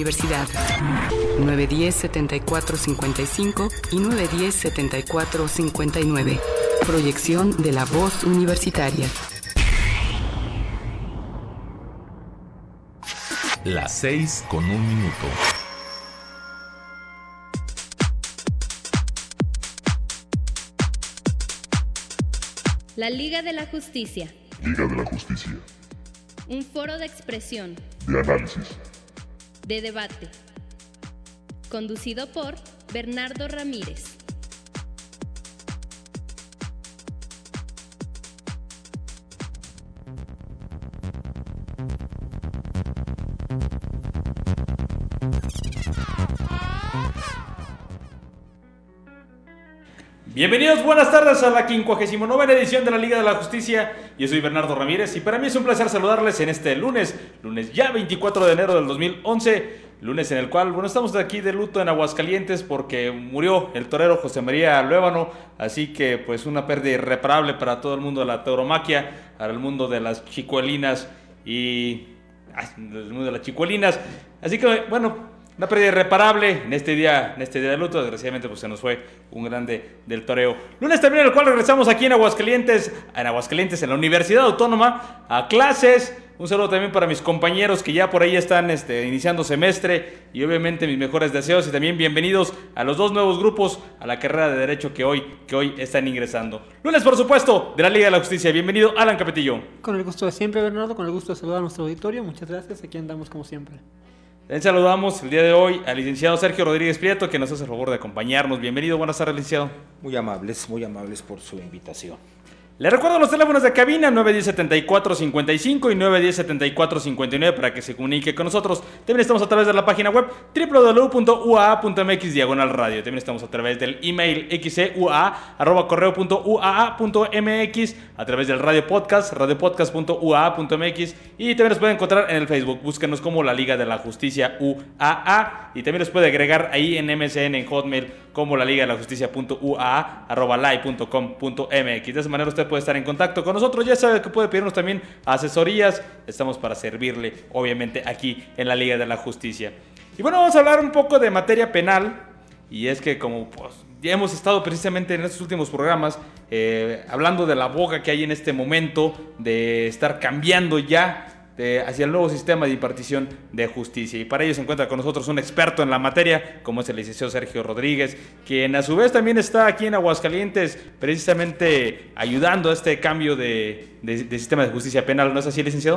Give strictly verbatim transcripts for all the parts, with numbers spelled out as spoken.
Universidad. nueve diez, setenta y cuatro cincuenta y cinco y nueve diez, setenta y cuatro cincuenta y nueve. Proyección de la voz universitaria. Las seis con un minuto. La Liga de la Justicia. Liga de la Justicia. Un foro de expresión. De análisis. De debate. Conducido por Bernardo Ramírez. Bienvenidos, buenas tardes a la quincuagésima novena edición de la Liga de la Justicia. Yo soy Bernardo Ramírez y para mí es un placer saludarles en este lunes, lunes ya veinticuatro de enero del dos mil once, lunes en el cual, bueno, estamos aquí de luto en Aguascalientes porque murió el torero José María Luébano, así que pues una pérdida irreparable para todo el mundo de la tauromaquia, para el mundo de las chicuelinas y... Ay, el mundo de las chicuelinas, así que bueno... Una pérdida irreparable en este día, en este día de luto. Desgraciadamente pues se nos fue un grande del toreo. Lunes también en el cual regresamos aquí en Aguascalientes, en Aguascalientes, en la Universidad Autónoma, a clases. Un saludo también para mis compañeros que ya por ahí están este, iniciando semestre. Y obviamente mis mejores deseos y también bienvenidos a los dos nuevos grupos a la carrera de Derecho que hoy, que hoy están ingresando. Lunes, por supuesto, de la Liga de la Justicia. Bienvenido, Alan Capetillo. Con el gusto de siempre, Bernardo, con el gusto de saludar a nuestro auditorio. Muchas gracias, aquí andamos como siempre. Les saludamos el día de hoy al licenciado Sergio Rodríguez Prieto, que nos hace el favor de acompañarnos. Bienvenido, buenas tardes, licenciado. Muy amables, muy amables por su invitación. Les recuerdo los teléfonos de cabina nueve diez, setenta y cuatro cincuenta y cinco y nueve diez, setenta y cuatro cincuenta y nueve para que se comunique con nosotros. También estamos a través de la página web doble u doble u doble u punto u a a punto m x diagonal radio. También estamos a través del email xcua arroba correo punto u a a punto m x, a través del radio podcast, radio podcast punto u a a punto m x, y también nos pueden encontrar en el Facebook. Búsquenos como la Liga de la Justicia U A A, y también nos puede agregar ahí en M S N, en Hotmail, como la Liga de la Justicia punto u a a arroba live punto com punto m x. De esa manera usted puede estar en contacto con nosotros. Ya sabe que puede pedirnos también asesorías. Estamos para servirle, obviamente, aquí en la Liga de la Justicia. Y bueno, vamos a hablar un poco de materia penal. Y es que como pues, ya hemos estado precisamente en estos últimos programas eh, hablando de la boga que hay en este momento de estar cambiando ya De, hacia el nuevo sistema de impartición de justicia. Y para ello se encuentra con nosotros un experto en la materia, como es el licenciado Sergio Rodríguez, quien a su vez también está aquí en Aguascalientes, precisamente ayudando a este cambio de, de, de sistema de justicia penal. ¿No es así, licenciado?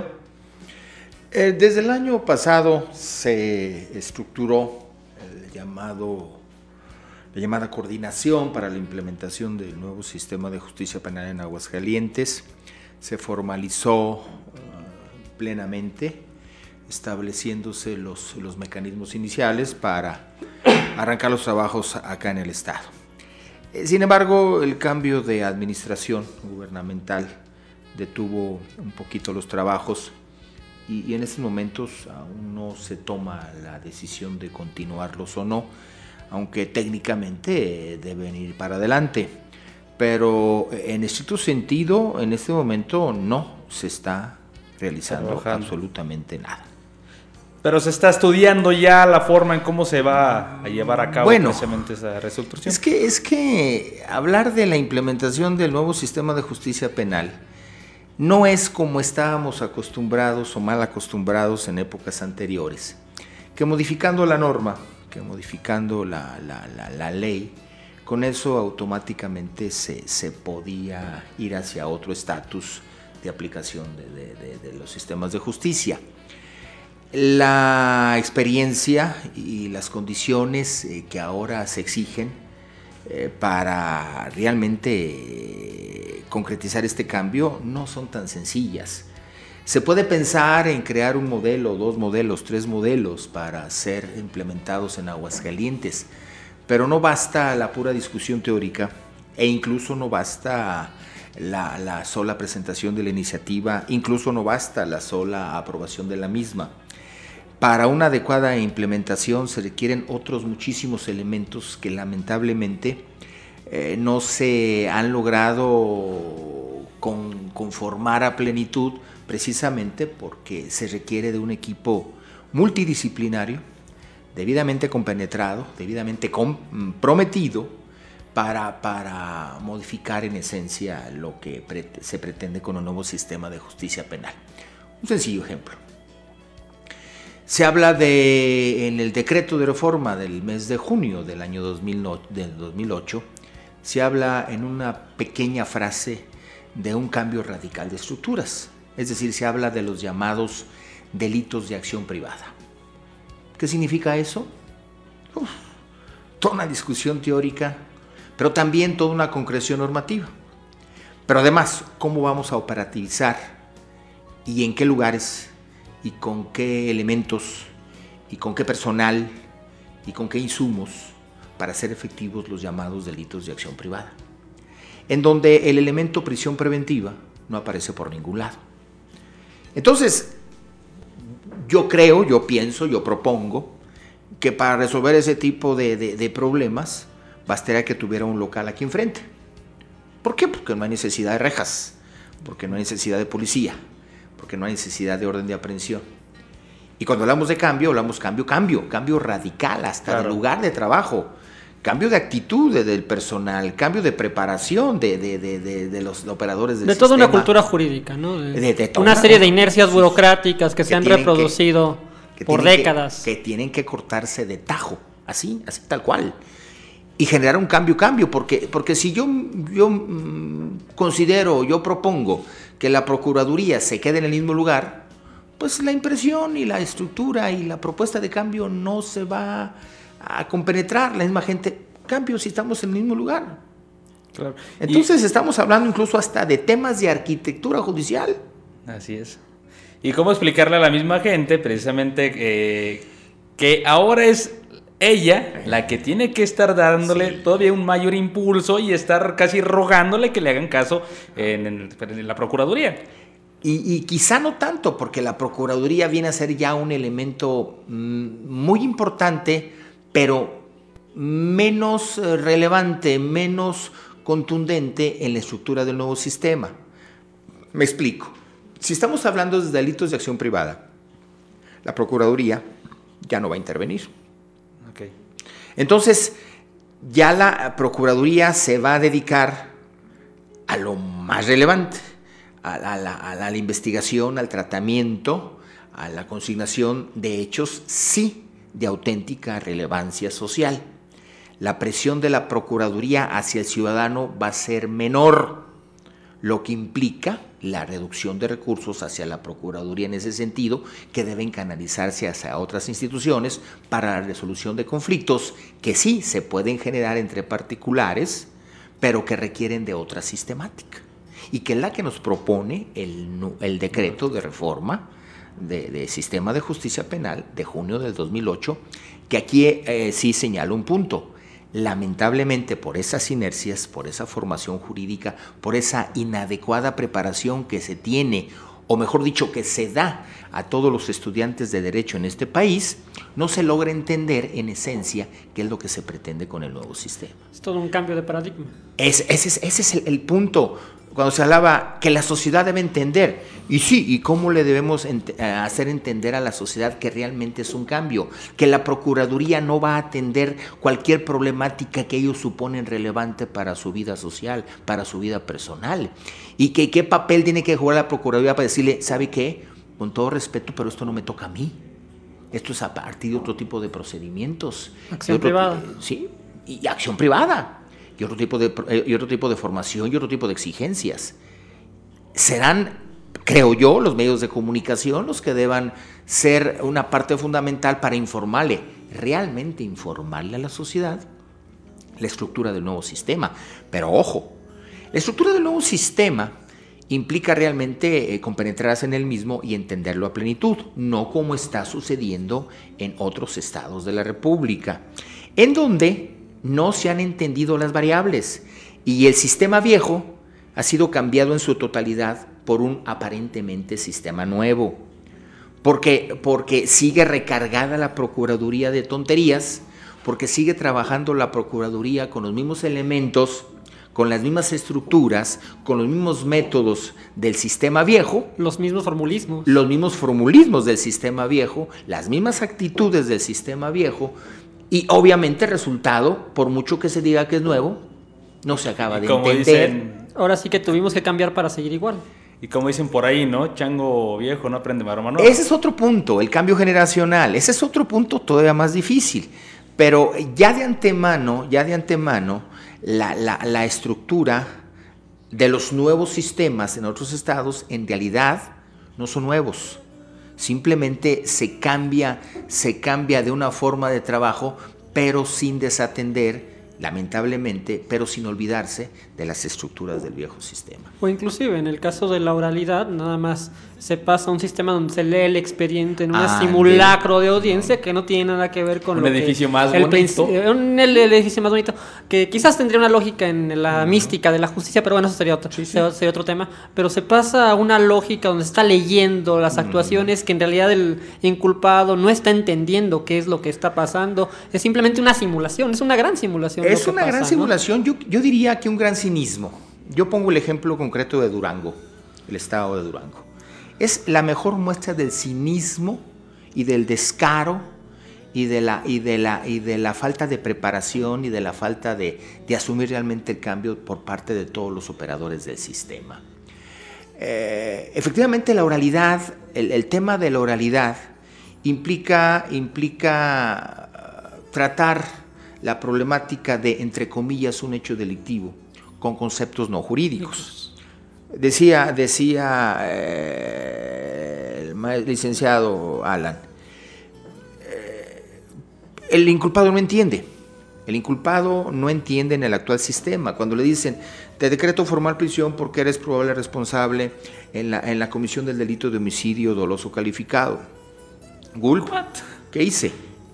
Eh, desde el año pasado se estructuró el llamado, la llamada coordinación para la implementación del nuevo sistema de justicia penal en Aguascalientes. Se formalizó plenamente, estableciéndose los, los mecanismos iniciales para arrancar los trabajos acá en el Estado. Sin embargo, el cambio de administración gubernamental detuvo un poquito los trabajos y, y en estos momentos aún no se toma la decisión de continuarlos o no, aunque técnicamente deben ir para adelante. Pero en estricto sentido, en este momento no se está realizando Trabajando. absolutamente nada. Pero se está estudiando ya la forma en cómo se va a llevar a cabo bueno, precisamente esa resolución. Es que, es que hablar de la implementación del nuevo sistema de justicia penal no es como estábamos acostumbrados o mal acostumbrados en épocas anteriores, que modificando la norma, que modificando la, la, la, la ley, con eso automáticamente se, se podía ir hacia otro estatus de aplicación de, de, de, de los sistemas de justicia. La experiencia y las condiciones eh, que ahora se exigen eh, para realmente eh, concretizar este cambio no son tan sencillas. Se puede pensar en crear un modelo, dos modelos, tres modelos para ser implementados en Aguascalientes, pero no basta la pura discusión teórica e incluso no basta La, la sola presentación de la iniciativa, incluso no basta la sola aprobación de la misma. Para una adecuada implementación se requieren otros muchísimos elementos que lamentablemente eh, no se han logrado con, conformar a plenitud, precisamente porque se requiere de un equipo multidisciplinario debidamente compenetrado, debidamente comprometido para, para modificar en esencia lo que pre- se pretende con un nuevo sistema de justicia penal. Un sencillo ejemplo. Se habla de, en el decreto de reforma del mes de junio del año dos mil ocho, se habla en una pequeña frase de un cambio radical de estructuras. Es decir, se habla de los llamados delitos de acción privada. ¿Qué significa eso? Uf, toda una discusión teórica, pero también toda una concreción normativa. Pero además, ¿cómo vamos a operativizar y en qué lugares y con qué elementos y con qué personal y con qué insumos para hacer efectivos los llamados delitos de acción privada? En donde el elemento prisión preventiva no aparece por ningún lado. Entonces, yo creo, yo pienso, yo propongo que para resolver ese tipo de, de, de problemas bastaría que tuviera un local aquí enfrente. ¿Por qué? Porque no hay necesidad de rejas, porque no hay necesidad de policía, porque no hay necesidad de orden de aprehensión. Y cuando hablamos de cambio, hablamos cambio, cambio, cambio radical, hasta claro, del lugar de trabajo, cambio de actitud del personal, cambio de preparación de, de, de, de, de los operadores del de sistema. toda una cultura jurídica, ¿no? De, de, de toda una una, serie de inercias burocráticas que, que se han reproducido que, que por décadas. Que, que tienen que cortarse de tajo, así, así tal cual. Y generar un cambio, cambio, porque, porque si yo, yo mmm, considero, yo propongo que la Procuraduría se quede en el mismo lugar, pues la impresión y la estructura y la propuesta de cambio no se va a compenetrar. La misma gente, cambio si estamos en el mismo lugar. Claro. Entonces y, estamos hablando incluso hasta de temas de arquitectura judicial. Así es. ¿Y cómo explicarle a la misma gente precisamente eh, que ahora es ella la que tiene que estar dándole sí. todavía un mayor impulso y estar casi rogándole que le hagan caso en, en, en la Procuraduría? Y, y quizá no tanto, porque la Procuraduría viene a ser ya un elemento mmm, muy importante, pero menos relevante, menos contundente en la estructura del nuevo sistema. Me explico. Si estamos hablando de delitos de acción privada, la Procuraduría ya no va a intervenir. Okay. Entonces, ya la Procuraduría se va a dedicar a lo más relevante, a la, a la, a la investigación, al tratamiento, a la consignación de hechos, sí, de auténtica relevancia social. La presión de la Procuraduría hacia el ciudadano va a ser menor, lo que implica la reducción de recursos hacia la Procuraduría en ese sentido, que deben canalizarse hacia otras instituciones para la resolución de conflictos que sí se pueden generar entre particulares, pero que requieren de otra sistemática, y que es la que nos propone el, el decreto de reforma de, de Sistema de Justicia Penal de junio del dos mil ocho, que aquí eh, sí señala un punto. Lamentablemente, por esas inercias, por esa formación jurídica, por esa inadecuada preparación que se tiene, o mejor dicho, que se da a todos los estudiantes de Derecho en este país, no se logra entender en esencia qué es lo que se pretende con el nuevo sistema. Es todo un cambio de paradigma. Es, ese es, ese es el, el punto. Cuando se hablaba que la sociedad debe entender, y sí, ¿y cómo le debemos ent- hacer entender a la sociedad que realmente es un cambio? Que la Procuraduría no va a atender cualquier problemática que ellos suponen relevante para su vida social, para su vida personal. Y que qué papel tiene que jugar la Procuraduría para decirle, ¿sabe qué? Con todo respeto, pero esto no me toca a mí. Esto es a partir de otro tipo de procedimientos. Acción otro, privada. Sí, y acción privada. Y otro, tipo de, y otro tipo de formación y otro tipo de exigencias. Serán, creo yo, los medios de comunicación los que deban ser una parte fundamental para informarle, realmente informarle a la sociedad la estructura del nuevo sistema. Pero ojo, la estructura del nuevo sistema implica realmente eh, compenetrarse en el mismo y entenderlo a plenitud, no como está sucediendo en otros estados de la República, en donde no se han entendido las variables y el sistema viejo ha sido cambiado en su totalidad por un aparentemente sistema nuevo, porque, porque sigue recargada la Procuraduría de tonterías, porque sigue trabajando la Procuraduría con los mismos elementos, con las mismas estructuras, con los mismos métodos del sistema viejo, Los mismos formulismos. los mismos formulismos del sistema viejo, las mismas actitudes del sistema viejo, y obviamente el resultado, por mucho que se diga que es nuevo, no se acaba Y de como entender. dicen, Ahora sí que tuvimos que cambiar para seguir igual. y como dicen por ahí, ¿no? Chango viejo no aprende maroma nueva. Ese es otro punto, el cambio generacional. Ese es otro punto todavía más difícil. Pero ya de antemano, ya de antemano, la, la, la estructura de los nuevos sistemas en otros estados en realidad no son nuevos. Simplemente se cambia, se cambia de una forma de trabajo, pero sin desatender, lamentablemente, pero sin olvidarse de las estructuras del viejo sistema. O inclusive en el caso de la oralidad, nada más se pasa a un sistema donde se lee el expediente en un Ah, simulacro de audiencia que no tiene nada que ver con Un lo edificio que más el bonito. princi- un el, el edificio más bonito, que quizás tendría una lógica en la uh-huh. mística de la justicia, pero bueno, eso sería otro, sí, sí. sería otro tema. Pero se pasa a una lógica donde se está leyendo las actuaciones, uh-huh. que en realidad el inculpado no está entendiendo qué es lo que está pasando. Es simplemente una simulación, es una gran simulación. Es una pasa, gran ¿no? simulación, yo, yo diría que un gran cinismo. Yo pongo el ejemplo concreto de Durango, el estado de Durango. Es la mejor muestra del cinismo y del descaro y de la, y de la, y de la falta de preparación y de la falta de, de asumir realmente el cambio por parte de todos los operadores del sistema. Eh, efectivamente, la oralidad, el, el tema de la oralidad implica, implica tratar la problemática de, entre comillas, un hecho delictivo con conceptos no jurídicos. Decía, decía eh, el licenciado Alan, eh, el inculpado no entiende, el inculpado no entiende en el actual sistema. Cuando le dicen, te decreto formal prisión porque eres probable responsable en la, en la comisión del delito de homicidio doloso calificado. Gulp, ¿qué hice?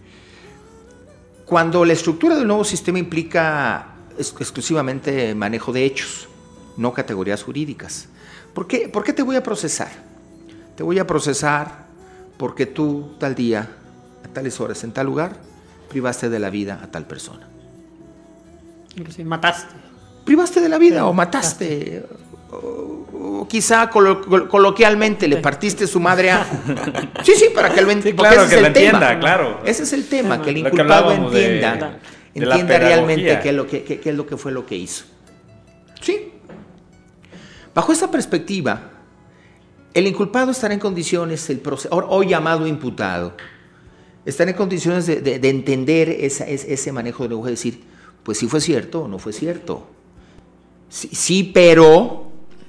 Cuando la estructura del nuevo sistema implica ex- exclusivamente manejo de hechos, no categorías jurídicas. ¿Por qué? ¿Por qué te voy a procesar? Te voy a procesar porque tú tal día, a tales horas, en tal lugar, privaste de la vida a tal persona. Inclusive mataste. Privaste de la vida sí, o mataste. O, o quizá colo- col- coloquialmente le partiste su madre a... Sí, sí, para que lo entienda. Sí, claro, que lo entienda, claro. Ese es el tema, sí, que el lo que inculpado hablábamos de- entienda, de la entienda realmente pedagogía. qué es, lo que, qué, qué es lo que fue lo que hizo. Sí. Bajo esa perspectiva, el inculpado estará en condiciones, el proce- hoy llamado imputado, estará en condiciones de, de, de entender esa, ese manejo de lenguaje, de decir, pues sí fue cierto o no fue cierto. Sí, sí, pero...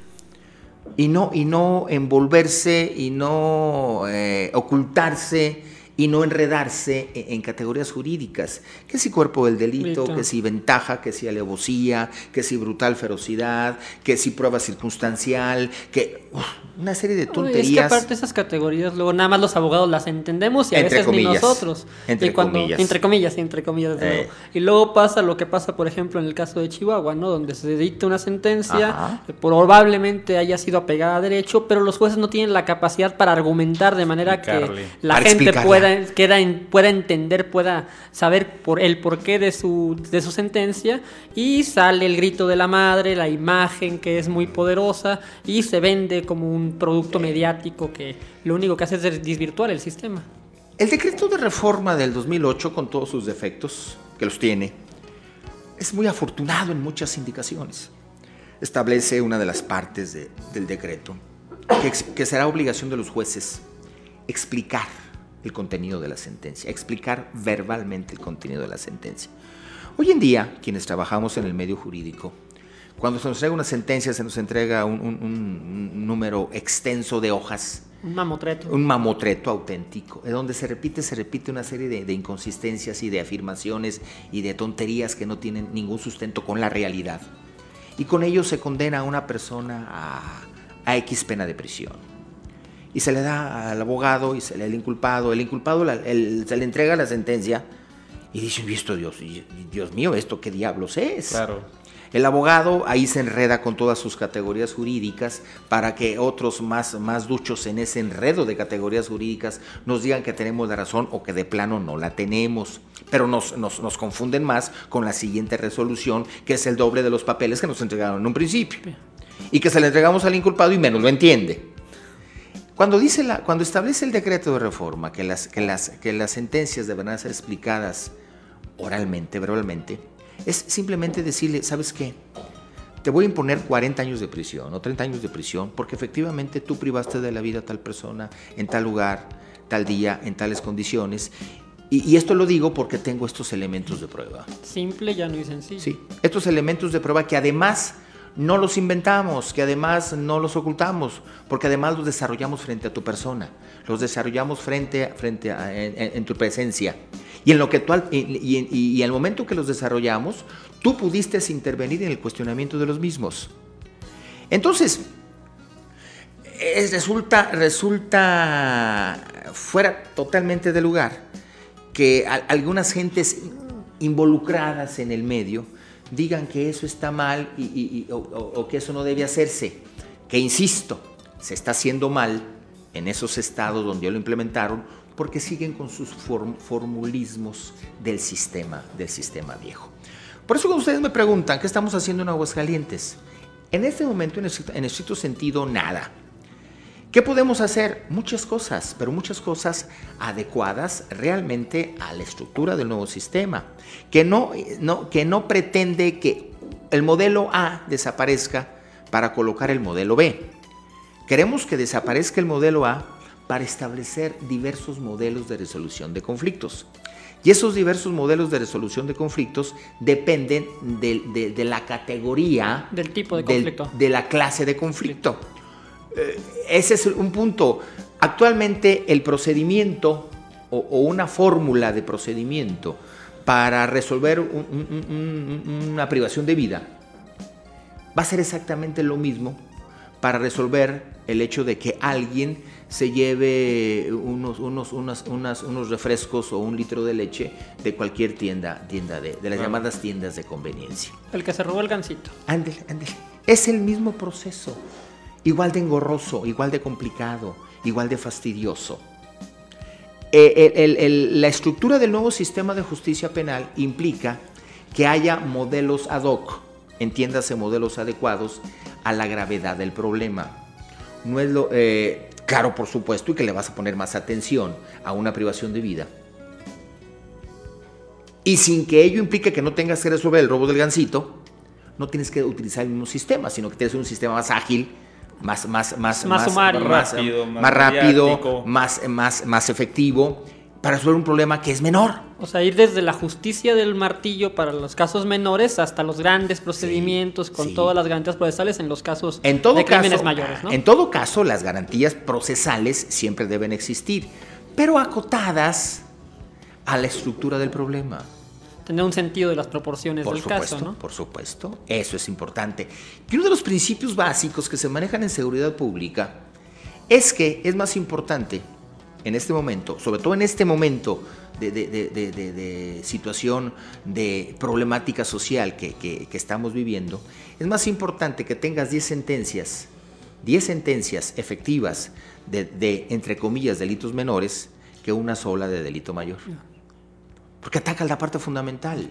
Y no, y no envolverse, y no eh, ocultarse, y no enredarse en, en categorías jurídicas. Que si cuerpo del delito, Listo. que si ventaja, que si alevosía, que si brutal ferocidad, que si prueba circunstancial, que uf, una serie de tonterías. Es que aparte esas categorías, luego nada más los abogados las entendemos y a Entre veces comillas, ni nosotros. entre y cuando, comillas. Entre comillas, entre comillas, desde Eh. luego. Y luego pasa lo que pasa, por ejemplo, en el caso de Chihuahua, ¿no? Donde se dicta una sentencia, Ajá. que probablemente haya sido apegada a derecho, pero los jueces no tienen la capacidad para argumentar de manera Explicarle. que la Para gente explicarla. pueda, quiera en- pueda entender, pueda saber por el porqué de su, de su sentencia, y sale el grito de la madre, la imagen que es muy poderosa, y se vende como un producto mediático que lo único que hace es desvirtuar el sistema. El decreto de reforma del dos mil ocho, con todos sus defectos, que los tiene, es muy afortunado en muchas indicaciones. Establece una de las partes de- del decreto, que, ex- que será obligación de los jueces explicar el contenido de la sentencia, explicar verbalmente el contenido de la sentencia. Hoy en día, quienes trabajamos en el medio jurídico, cuando se nos entrega una sentencia, se nos entrega un, un- un número extenso de hojas, Un mamotreto. un mamotreto auténtico, en donde se repite, se repite una serie de, de inconsistencias y de afirmaciones y de tonterías que no tienen ningún sustento con la realidad. Y con ello se condena a una persona a, a X pena de prisión. Y se le da al abogado y se le da al inculpado. El inculpado la- el- se le entrega la sentencia y dice, ¿y esto Dios? Y- Dios mío, ¿esto qué diablos es? Claro. El abogado ahí se enreda con todas sus categorías jurídicas para que otros más, más duchos en ese enredo de categorías jurídicas nos digan que tenemos la razón o que de plano no la tenemos. Pero nos, nos, nos confunden más con la siguiente resolución, que es el doble de los papeles que nos entregaron en un principio. Y que se le entregamos al inculpado y menos lo entiende. Cuando, dice la, cuando establece el decreto de reforma que las, que, las, que las sentencias deberán ser explicadas oralmente, verbalmente, es simplemente decirle, ¿sabes qué? Te voy a imponer cuarenta años de prisión o treinta años de prisión porque efectivamente tú privaste de la vida a tal persona en tal lugar, tal día, en tales condiciones. Y, y esto lo digo porque tengo estos elementos de prueba. Simple, llano y sencillo. Sí, estos elementos de prueba que además no los inventamos, que además no los ocultamos, porque además los desarrollamos frente a tu persona, los desarrollamos frente, frente a, en, en tu presencia. Y en lo que tú, y, y, y, y al momento que los desarrollamos, tú pudiste intervenir en el cuestionamiento de los mismos. Entonces, es, resulta, resulta fuera totalmente de lugar que a, algunas gentes involucradas en el medio digan que eso está mal y, y, y, o, o que eso no debe hacerse, que insisto, se está haciendo mal en esos estados donde ya lo implementaron porque siguen con sus form, formulismos del sistema, del sistema viejo. Por eso cuando ustedes me preguntan qué estamos haciendo en Aguascalientes, en este momento, en en estricto sentido, nada. ¿Qué podemos hacer? Muchas cosas, pero muchas cosas adecuadas realmente a la estructura del nuevo sistema, que no, no, que no pretende que el modelo A desaparezca para colocar el modelo B. Queremos que desaparezca el modelo A para establecer diversos modelos de resolución de conflictos. Y esos diversos modelos de resolución de conflictos dependen de, de, de la categoría, del tipo de del, conflicto, de la clase de conflicto. Eh, ese es un punto. Actualmente el procedimiento o, o una fórmula de procedimiento para resolver un, un, un, una privación de vida va a ser exactamente lo mismo para resolver el hecho de que alguien se lleve unos, unos, unas, unas, unos refrescos o un litro de leche de cualquier tienda, tienda de, de las ah. llamadas tiendas de conveniencia. El que se robó el gansito. Ándale, ándale. Es el mismo proceso. Igual de engorroso, igual de complicado, igual de fastidioso. Eh, el, el, el, la estructura del nuevo sistema de justicia penal implica que haya modelos ad hoc, entiéndase modelos adecuados a la gravedad del problema. No es lo, eh, claro, por supuesto, y que le vas a poner más atención a una privación de vida. Y sin que ello implique que no tengas que resolver el robo del gansito, no tienes que utilizar el mismo sistema, sino que tienes un sistema más ágil, más, más, más, más, sumario, más rápido, más, más, rápido más, más, más efectivo, para resolver un problema que es menor. O sea, ir desde la justicia del martillo para los casos menores hasta los grandes procedimientos sí, con sí. todas las garantías procesales en los casos en todo de caso, crímenes mayores, ¿no? En todo caso, las garantías procesales siempre deben existir, pero acotadas a la estructura del problema. Tener un sentido de las proporciones por del supuesto, caso, ¿no? Por supuesto, eso es importante. Y uno de los principios básicos que se manejan en seguridad pública es que es más importante en este momento, sobre todo en este momento de, de, de, de, de, de situación de problemática social que, que, que estamos viviendo, es más importante que tengas diez sentencias, diez sentencias efectivas de, de, entre comillas, delitos menores que una sola de delito mayor. Porque atacas la parte fundamental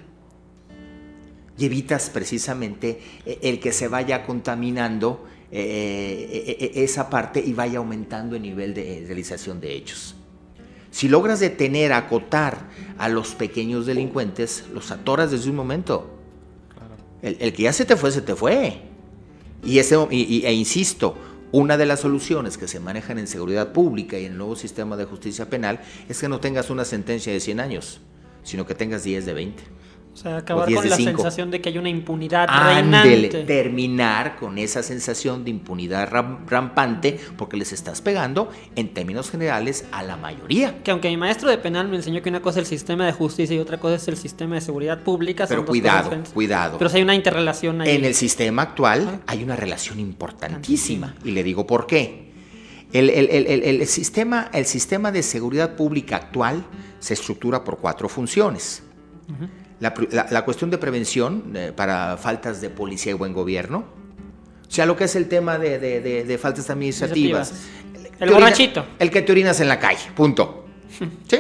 y evitas precisamente el que se vaya contaminando eh, esa parte y vaya aumentando el nivel de realización de hechos. Si logras detener, acotar a los pequeños delincuentes, los atoras desde un momento. Claro. El, el que ya se te fue, se te fue. Y ese, y, e insisto, una de las soluciones que se manejan en seguridad pública y en el nuevo sistema de justicia penal es que no tengas una sentencia de cien años, sino que tengas diez de veinte. O sea, acabar o con la cinco. sensación de que hay una impunidad Ándele, reinante. Terminar con esa sensación de impunidad ram, rampante porque les estás pegando, en términos generales, a la mayoría. Que aunque mi maestro de penal me enseñó que una cosa es el sistema de justicia y otra cosa es el sistema de seguridad pública. Pero son cuidado, dos cuidado. Pero si hay una interrelación ahí. En el sistema actual ah. hay una relación importantísima. Y le digo por qué. El, el, el, el, el, sistema, el sistema de seguridad pública actual se estructura por cuatro funciones. Uh-huh. la, la, la cuestión de prevención eh, para faltas de policía y buen gobierno, o sea, lo que es el tema de, de, de, de faltas administrativas. El borrachito. El que te orinas en la calle, punto. ¿Sí?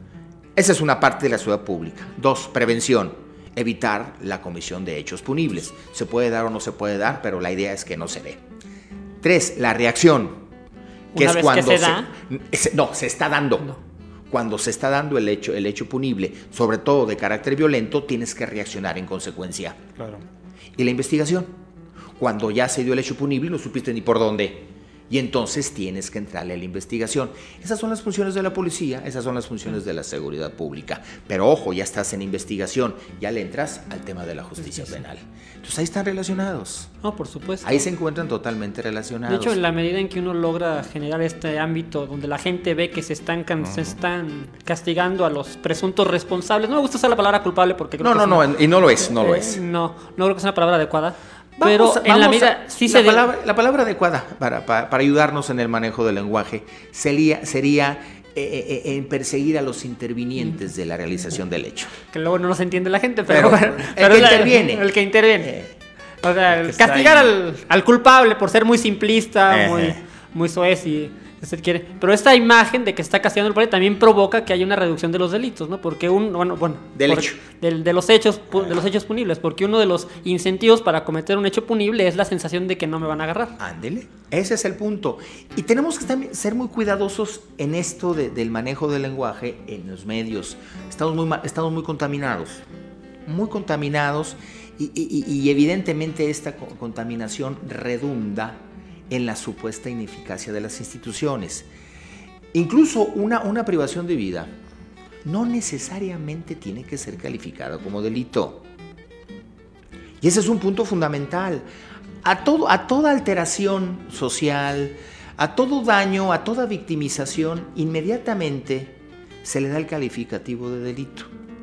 Esa es una parte de la seguridad pública. Dos, prevención. Evitar la comisión de hechos punibles. Se puede dar o no se puede dar, pero la idea es que no se dé. Tres, la reacción. Que Una es vez cuando que se da. Se, no, se está dando. No. Cuando se está dando el hecho, el hecho punible, sobre todo de carácter violento, tienes que reaccionar en consecuencia. Claro. Y la investigación. Cuando ya se dio el hecho punible, no supiste ni por dónde. Y entonces tienes que entrarle a la investigación. Esas son las funciones de la policía, esas son las funciones de la seguridad pública. Pero ojo, ya estás en investigación, ya le entras al tema de la justicia penal. Entonces ahí están relacionados. No, por supuesto. Ahí se encuentran totalmente relacionados. De hecho, en la medida en que uno logra generar este ámbito donde la gente ve que se están, can- uh-huh. se están castigando a los presuntos responsables, no me gusta usar la palabra culpable porque creo no, que no, es no, una, y no lo es, no eh, lo es. No, no creo que sea una palabra adecuada. Vamos pero a, en la vamos medida a, sí la se palabra, de... la palabra adecuada para, para, para ayudarnos en el manejo del lenguaje sería, sería eh, eh, en perseguir a los intervinientes mm. de la realización del hecho. Que luego no nos entiende la gente, pero, pero, el, pero que el, interviene. el que interviene. Eh, o sea, el castigar al, al culpable por ser muy simplista, eh, muy, eh. muy soez y usted quiere. Pero esta imagen de que está castigando al culpable también provoca que haya una reducción de los delitos, ¿no? Porque un, bueno, bueno, del por, hecho. De, de los hechos, de los hechos punibles, porque uno de los incentivos para cometer un hecho punible es la sensación de que no me van a agarrar. Ándele, ese es el punto. Y tenemos que también ser muy cuidadosos en esto de, del manejo del lenguaje en los medios. Estamos muy, estamos muy contaminados, muy contaminados y, y, y evidentemente esta contaminación redunda en la supuesta ineficacia de las instituciones. Incluso una, una privación de vida no necesariamente tiene que ser calificada como delito. Y ese es un punto fundamental. A, todo, a toda alteración social, a todo daño, a toda victimización, inmediatamente se le da el calificativo de delito.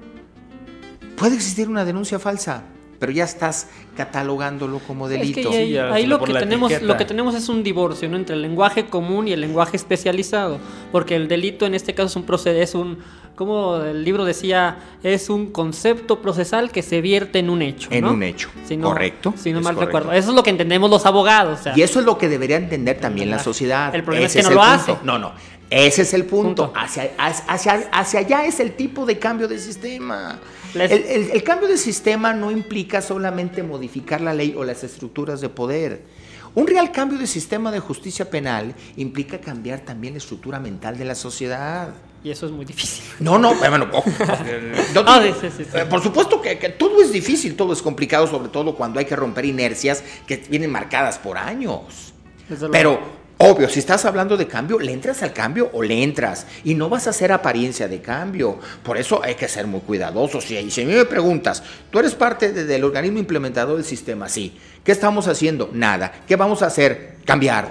Puede existir una denuncia falsa, pero ya estás catalogándolo como delito. Es que ahí, ahí lo, que tenemos, lo que tenemos es un divorcio, ¿no?, entre el lenguaje común y el lenguaje especializado, porque el delito en este caso es un procede, es un, como el libro decía, es un concepto procesal que se vierte en un hecho, ¿no? En un hecho, si no, correcto. Si no mal correcto. recuerdo. Eso es lo que entendemos los abogados. O sea, y eso es lo que debería entender también la sociedad. El problema Ese es que no es lo punto. hace. No, no. Ese es el punto. punto. Hacia, hacia, hacia allá es el tipo de cambio de sistema. Les... El, el, el cambio de sistema no implica solamente modificar la ley o las estructuras de poder. Un real cambio de sistema de justicia penal implica cambiar también la estructura mental de la sociedad. Y eso es muy difícil. No, no, bueno, ojo. No, no, sí, sí, sí. Eh, por supuesto que, que todo es difícil, todo es complicado, sobre todo cuando hay que romper inercias que vienen marcadas por años. Pero... obvio, si estás hablando de cambio, ¿le entras al cambio o le entras? Y no vas a hacer apariencia de cambio. Por eso hay que ser muy cuidadosos. Y si a mí me preguntas, ¿tú eres parte de, del organismo implementador del sistema? Sí. ¿Qué estamos haciendo? Nada. ¿Qué vamos a hacer? Cambiar.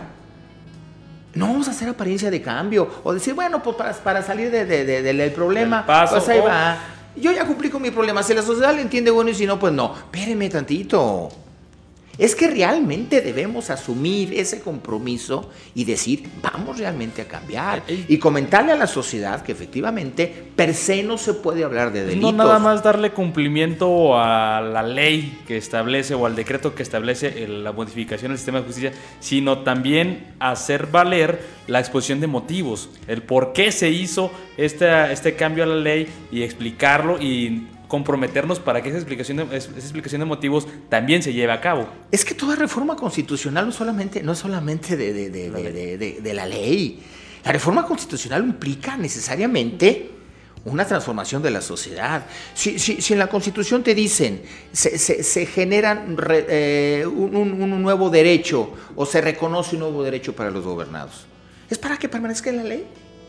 No vamos a hacer apariencia de cambio. O decir, bueno, pues para, para salir de, de, de, de, del problema, paso, pues ahí oh. va. Yo ya cumplí con mi problema. Si la sociedad lo entiende, bueno, y si no, pues no. Espéreme tantito. Es que realmente debemos asumir ese compromiso y decir, vamos realmente a cambiar. Y comentarle a la sociedad que efectivamente per se no se puede hablar de delitos. No nada más darle cumplimiento a la ley que establece o al decreto que establece el, la modificación del sistema de justicia, sino también hacer valer la exposición de motivos, el por qué se hizo este, este cambio a la ley y explicarlo y comprometernos para que esa explicación, de, esa explicación de motivos también se lleve a cabo. Es que toda reforma constitucional no solamente, no solamente de, de, de, de, de, de, de la ley. La reforma constitucional implica necesariamente una transformación de la sociedad. Si, si, si en la Constitución te dicen se, se, se genera eh, un, un nuevo derecho o se reconoce un nuevo derecho para los gobernados, ¿es para que permanezca en la ley?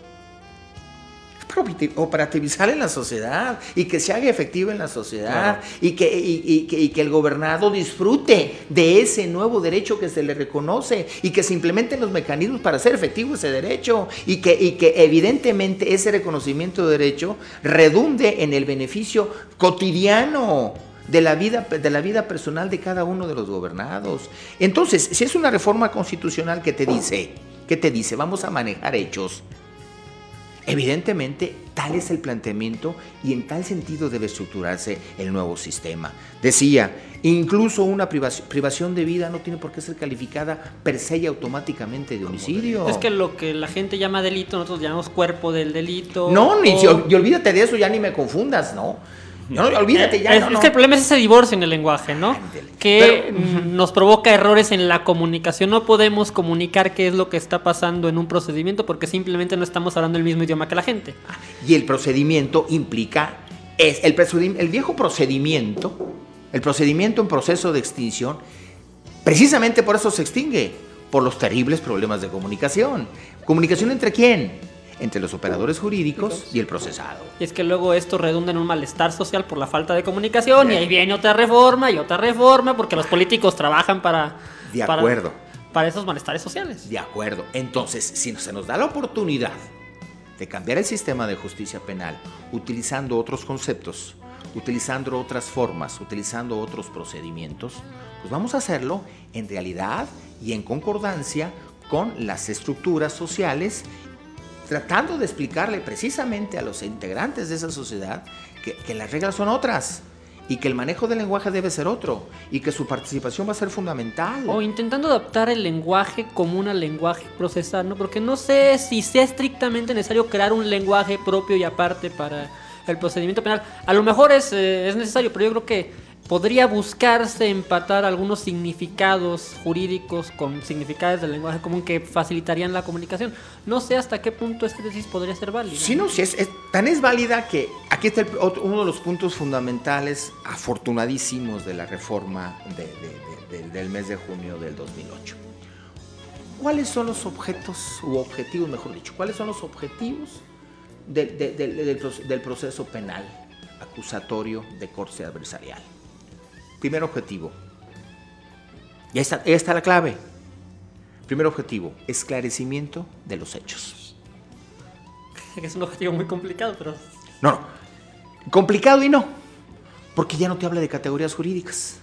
Operativizar en la sociedad y que se haga efectivo en la sociedad. Claro. y, que, y, y, que, y que el gobernado disfrute de ese nuevo derecho que se le reconoce y que se implementen los mecanismos para hacer efectivo ese derecho y que, y que evidentemente ese reconocimiento de derecho redunde en el beneficio cotidiano de la vida, de la vida personal de cada uno de los gobernados. Entonces, si es una reforma constitucional que te dice, que te dice, vamos a manejar hechos, Evidentemente, tal es el planteamiento y en tal sentido debe estructurarse el nuevo sistema. Decía, incluso una privación, privación de vida no tiene por qué ser calificada per se y automáticamente de homicidio. Es que lo que la gente llama delito, nosotros llamamos cuerpo del delito. No, ni, o... y olvídate de eso, ya ni me confundas, ¿no? No, olvídate ya. Es, no, es no. que el problema es ese divorcio en el lenguaje, ¿no? Ándele. Que Pero, mm, nos provoca errores en la comunicación. No podemos comunicar qué es lo que está pasando en un procedimiento porque simplemente no estamos hablando el mismo idioma que la gente. Y el procedimiento implica, es el, el viejo procedimiento, el procedimiento en proceso de extinción, precisamente por eso se extingue, por los terribles problemas de comunicación. ¿Comunicación entre quién? Entre los operadores jurídicos y el procesado. Y es que luego esto redunda en un malestar social por la falta de comunicación. Bien. Y ahí viene otra reforma y otra reforma porque los políticos trabajan para... De acuerdo. Para, para esos malestares sociales. De acuerdo. Entonces, si se nos da la oportunidad de cambiar el sistema de justicia penal utilizando otros conceptos, utilizando otras formas, utilizando otros procedimientos, pues vamos a hacerlo en realidad y en concordancia con las estructuras sociales, tratando de explicarle precisamente a los integrantes de esa sociedad que, que las reglas son otras y que el manejo del lenguaje debe ser otro y que su participación va a ser fundamental. O intentando adaptar el lenguaje común al lenguaje procesal, ¿no? Porque no sé si sea estrictamente necesario crear un lenguaje propio y aparte para el procedimiento penal. A lo mejor es, eh, es necesario, pero yo creo que podría buscarse empatar algunos significados jurídicos con significados del lenguaje común que facilitarían la comunicación. No sé hasta qué punto este tesis podría ser válido. Sí, no, sí, es, es, tan es válida que aquí está el, otro, uno de los puntos fundamentales, afortunadísimos de la reforma de, de, de, de, del mes de junio del dos mil ocho. ¿Cuáles son los objetos, u objetivos, mejor dicho, cuáles son los objetivos de, de, de, de, del, del proceso penal acusatorio de corte adversarial? Primer objetivo, ya está, ya está la clave. Primer objetivo, esclarecimiento de los hechos. Es un objetivo muy complicado, pero... No, no, complicado y no, porque ya no te habla de categorías jurídicas.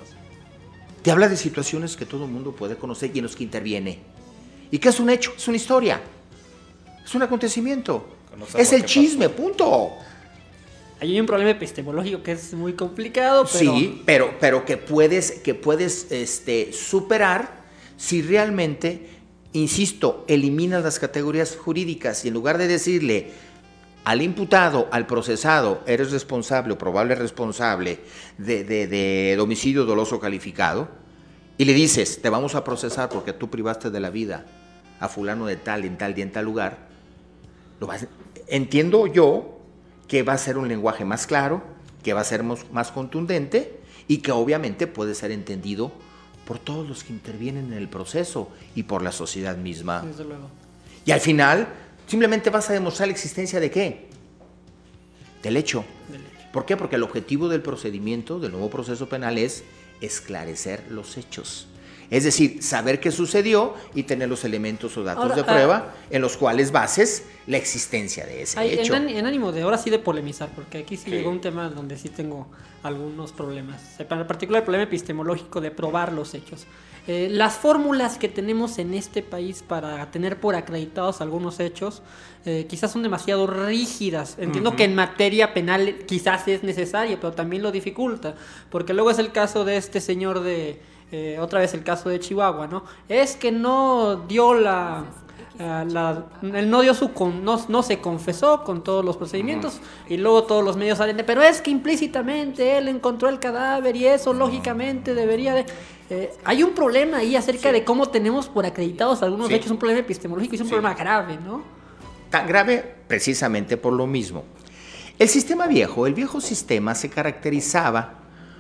Te habla de situaciones que todo el mundo puede conocer y en los que interviene. ¿Y qué es un hecho? Es una historia, es un acontecimiento, es el chisme, pasa. Punto. Hay un problema epistemológico que es muy complicado, pero... Sí, pero, pero que puedes, que puedes este, superar si realmente, insisto, eliminas las categorías jurídicas y en lugar de decirle al imputado, al procesado, eres responsable o probable responsable de, de, de homicidio doloso calificado, y le dices, te vamos a procesar porque tú privaste de la vida a fulano de tal, en tal y en tal lugar, lo vas, entiendo yo que va a ser un lenguaje más claro, que va a ser más contundente y que obviamente puede ser entendido por todos los que intervienen en el proceso y por la sociedad misma. Desde luego. Y al final, simplemente vas a demostrar la existencia de ¿qué? Del hecho. Del hecho. ¿Por qué? Porque el objetivo del procedimiento, del nuevo proceso penal es esclarecer los hechos. Es decir, saber qué sucedió y tener los elementos o datos ahora, de prueba ah, en los cuales bases la existencia de ese hay, hecho. En, en ánimo de ahora sí de polemizar, porque aquí sí, sí llegó un tema donde sí tengo algunos problemas. En particular el problema epistemológico de probar los hechos. Eh, las fórmulas que tenemos en este país para tener por acreditados algunos hechos eh, quizás son demasiado rígidas. Entiendo uh-huh. que en materia penal quizás es necesario, pero también lo dificulta, porque luego es el caso de este señor de... Eh, otra vez el caso de Chihuahua, ¿no? Es que no dio la... La, la, él no dio su con, no, no se confesó con todos los procedimientos uh-huh. y luego todos los medios salen de, pero es que implícitamente él encontró el cadáver y eso uh-huh. lógicamente debería de eh, hay un problema ahí acerca sí. de cómo tenemos por acreditados algunos sí. hechos, un problema epistemológico y es un sí. problema grave, ¿no? Tan grave precisamente por lo mismo. El sistema viejo, el viejo sistema se caracterizaba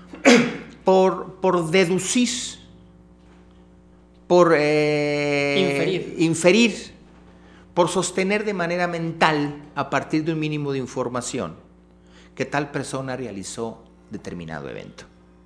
por, por deducir, por eh, inferir. inferir, por sostener de manera mental, a partir de un mínimo de información, que tal persona realizó determinado evento.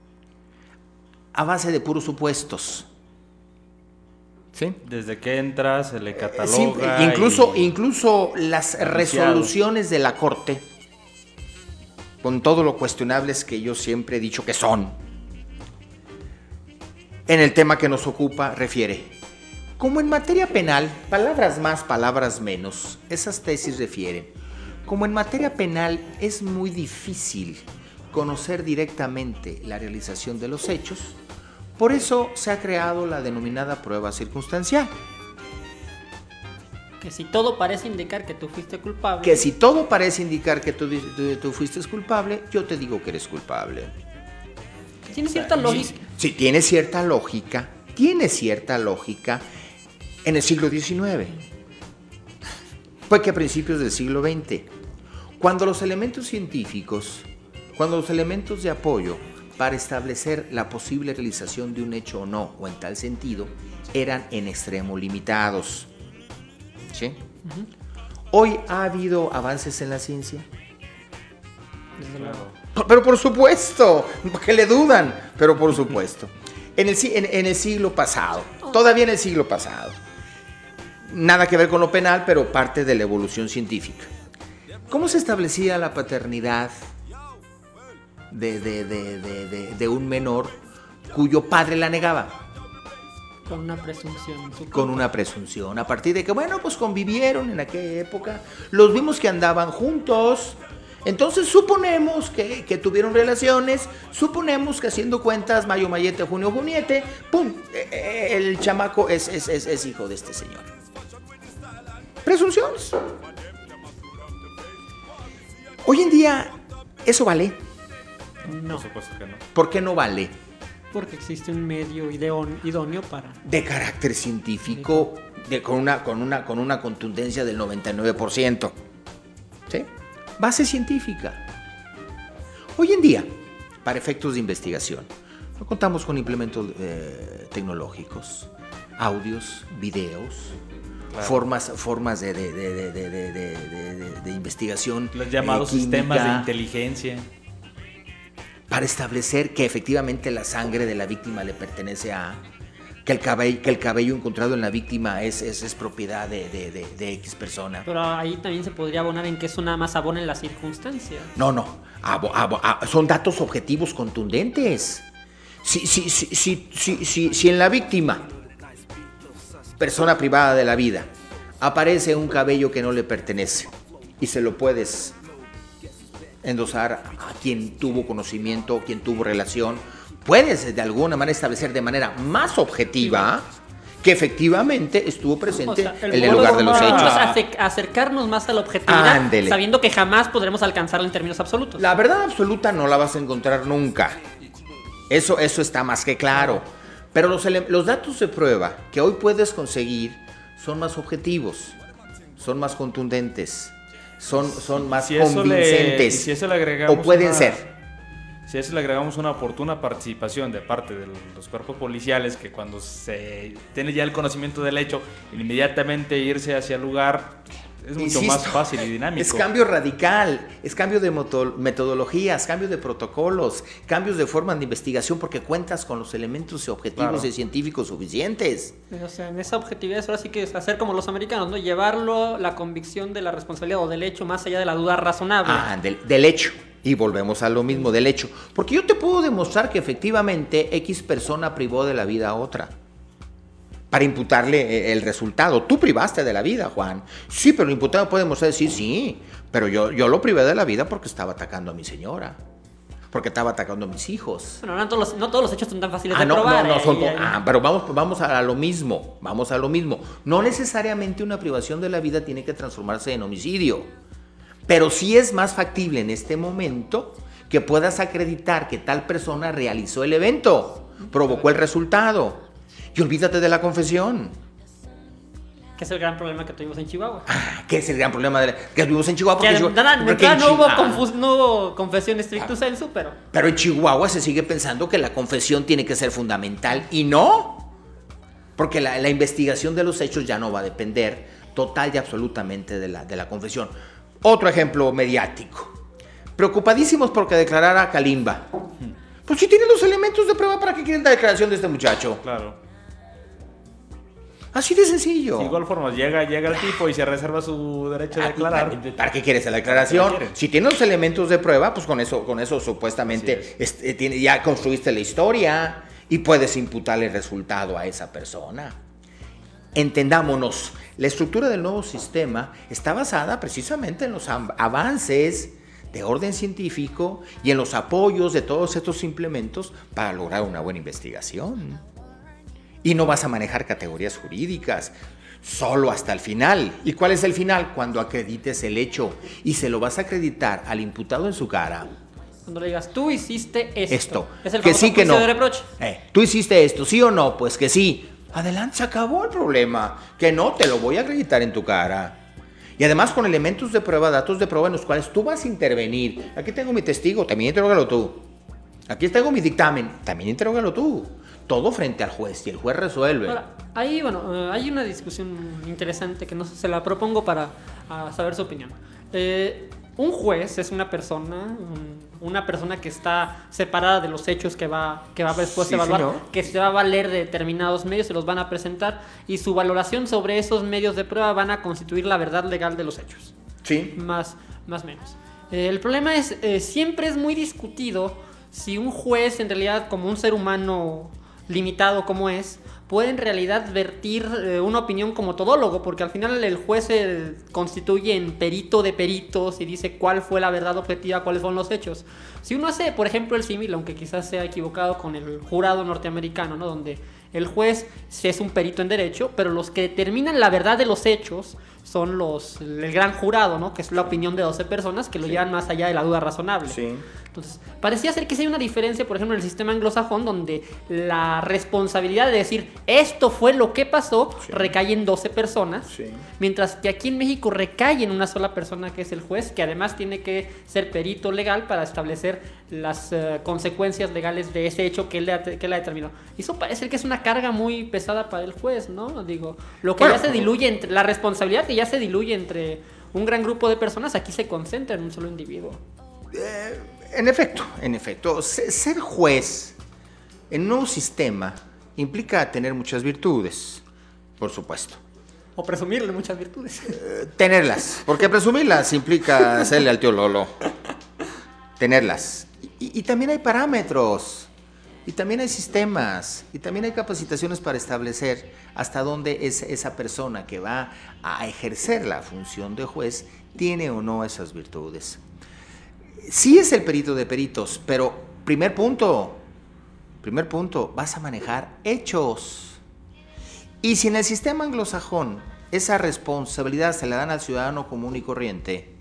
A base de puros supuestos. ¿Sí? Desde que entra se le cataloga. Simple, incluso, y... incluso las anunciado. resoluciones de la Corte, con todo lo cuestionables que yo siempre he dicho que son, en el tema que nos ocupa, refiere, Como en materia penal, palabras más, palabras menos, esas tesis refieren, como en materia penal es muy difícil conocer directamente la realización de los hechos, por eso se ha creado la denominada prueba circunstancial. Que si todo parece indicar que tú fuiste culpable. Que si todo parece indicar que tú, tú, tú fuiste culpable, yo te digo que eres culpable. Tiene cierta lógica. Sí, tiene cierta lógica, tiene cierta lógica en el siglo diecinueve. Fue que a principios del siglo veinte, cuando los elementos científicos, cuando los elementos de apoyo para establecer la posible realización de un hecho o no, o en tal sentido, eran en extremo limitados. ¿Sí? Uh-huh. Hoy ha habido avances en la ciencia. Claro. Pero por supuesto, que le dudan, pero por supuesto. En el, en, en el siglo pasado, todavía en el siglo pasado, nada que ver con lo penal, pero parte de la evolución científica. ¿Cómo se establecía la paternidad de, de, de, de, de, de un menor cuyo padre la negaba? Con una presunción. Con una presunción. A partir de que, bueno, pues convivieron en aquella época, los vimos que andaban juntos, entonces suponemos que, que tuvieron relaciones, suponemos que haciendo cuentas, mayo, mayete, junio, juniete, ¡pum! El chamaco es, es, es, es hijo de este señor. Presunciones. Hoy en día, ¿eso vale? No. Por supuesto que no. ¿Por qué no vale? Porque existe un medio idóneo para... De carácter científico, de, con, una, con, una, con una contundencia del noventa y nueve por ciento. ¿Sí? Base científica. Hoy en día, para efectos de investigación, no contamos con implementos eh, tecnológicos, audios, videos, claro. formas, formas de, de, de, de, de, de, de, de, de investigación. Los llamados eh, sistemas de inteligencia. Para establecer que efectivamente la sangre de la víctima le pertenece a... Que el cabello, que el cabello encontrado en la víctima es, es, es propiedad de, de, de, de X persona. Pero ahí también se podría abonar en que eso nada más abona en las circunstancias. No, no. Abo, abo, abo, son datos objetivos contundentes. Si, si, si, si, si, si, si en la víctima, persona privada de la vida, aparece un cabello que no le pertenece y se lo puedes endosar a quien tuvo conocimiento, quien tuvo relación, puedes de alguna manera establecer de manera más objetiva que efectivamente estuvo presente, o sea, el en el lugar de los hechos. Es acercarnos más a la objetividad, Ándele. sabiendo que jamás podremos alcanzarla en términos absolutos. La verdad absoluta no la vas a encontrar nunca. Eso, eso está más que claro. Pero los, los datos de prueba que hoy puedes conseguir son más objetivos, son más contundentes. Son, son más si convincentes. Le, si eso le agregamos o pueden una, ser. Si a eso le agregamos una oportuna participación de parte de los cuerpos policiales, que cuando se tiene ya el conocimiento del hecho, inmediatamente irse hacia el lugar es mucho Insisto, más fácil y dinámico. Es cambio radical, es cambio de metodologías, cambio de protocolos, cambios de forma de investigación, porque cuentas con los elementos objetivos claro. y científicos suficientes. O sea, en esa objetividad ahora sí que es hacer como los americanos, ¿no? Llevarlo la convicción de la responsabilidad o del hecho más allá de la duda razonable. Ah, del, del hecho. Y volvemos a lo mismo, del hecho. Porque yo te puedo demostrar que efectivamente X persona privó de la vida a otra. Para imputarle el resultado. Tú privaste de la vida, Juan. Sí, pero el imputado puede demostrar decir sí, pero yo, yo lo privé de la vida porque estaba atacando a mi señora. Porque estaba atacando a mis hijos. Bueno, no todos los, no todos los hechos son tan fáciles ah, de no, probar. No, no, eh, son, eh, ah, pero vamos, vamos a lo mismo. Vamos a lo mismo. No necesariamente una privación de la vida tiene que transformarse en homicidio. Pero sí es más factible en este momento que puedas acreditar que tal persona realizó el evento, provocó el resultado. Y olvídate de la confesión. Que es el gran problema que tuvimos en Chihuahua. Ah, ¿qué es el gran problema de la, que tuvimos en Chihuahua? Porque que Chihuahua, nada, porque nada, no, hubo ah, confus, no hubo confesión stricto ah, sensu, pero... Pero en Chihuahua se sigue pensando que la confesión tiene que ser fundamental y no. Porque la, la investigación de los hechos ya no va a depender total y absolutamente de la, de la confesión. Otro ejemplo mediático. Preocupadísimos porque declarara a Kalimba. Pues si tienen los elementos de prueba, ¿para qué quieren la declaración de este muchacho? Claro. Así de sencillo. De igual forma, llega, llega el tipo y se reserva su derecho a declarar. ¿Para qué quieres la declaración? Si tienes los elementos de prueba, pues con eso, con eso supuestamente es. Es, tiene, ya construiste la historia y puedes imputarle el resultado a esa persona. Entendámonos, la estructura del nuevo sistema está basada precisamente en los avances de orden científico y en los apoyos de todos estos implementos para lograr una buena investigación. Y no vas a manejar categorías jurídicas, solo hasta el final. ¿Y cuál es el final? Cuando acredites el hecho y se lo vas a acreditar al imputado en su cara. Cuando le digas, tú hiciste esto. Esto. Es el que famoso sí, que juicio no. de reproche. Eh, tú hiciste esto, ¿sí o no? Pues que sí. Adelante, se acabó el problema. Que no, te lo voy a acreditar en tu cara. Y además con elementos de prueba, datos de prueba en los cuales tú vas a intervenir. Aquí tengo mi testigo, también interrógalo tú. Aquí tengo mi dictamen, también interrógalo tú. Todo frente al juez y el juez resuelve. Ahora, ahí, bueno, uh, hay una discusión interesante que no sé, se la propongo para uh, saber su opinión. Eh, un juez es una persona, un, una persona que está separada de los hechos que va, que va después Sí, a evaluar, señor. que se va a valer de determinados medios, se los van a presentar y su valoración sobre esos medios de prueba van a constituir la verdad legal de los hechos. Sí. Más, más menos. Eh, el problema es, eh, siempre es muy discutido si un juez, en realidad, como un ser humano limitado como es, puede en realidad vertir eh, una opinión como todólogo, porque al final el juez se constituye en perito de peritos y dice cuál fue la verdad objetiva, cuáles son los hechos. Si uno hace, por ejemplo, el símil, aunque quizás sea equivocado con el jurado norteamericano, ¿no? Donde el juez es un perito en derecho, pero los que determinan la verdad de los hechos son los el gran jurado, ¿no? Que es la opinión de doce personas que lo Sí. llevan más allá de la duda razonable. Sí. Entonces, parecía ser que sí hay una diferencia, por ejemplo, en el sistema anglosajón, donde la responsabilidad de decir esto fue lo que pasó Sí. recae en doce personas, Sí. mientras que aquí en México recae en una sola persona, que es el juez, que además tiene que ser perito legal para establecer las uh, consecuencias legales de ese hecho que él, ha, que él ha determinado. Y eso parece que es una carga muy pesada para el juez, ¿no? Digo, lo que Bueno, ya se diluye, entre, la responsabilidad que ya se diluye entre un gran grupo de personas, aquí se concentra en un solo individuo. Eh, en efecto, en efecto, se- ser juez en un nuevo sistema implica tener muchas virtudes, por supuesto. O presumirle muchas virtudes. Eh, tenerlas, porque presumirlas implica hacerle al tío Lolo. Tenerlas. Y, y también hay parámetros, y también hay sistemas, y también hay capacitaciones para establecer hasta dónde es esa persona que va a ejercer la función de juez tiene o no esas virtudes. Sí es el perito de peritos, pero primer punto, primer punto, vas a manejar hechos. Y si en el sistema anglosajón esa responsabilidad se la dan al ciudadano común y corriente,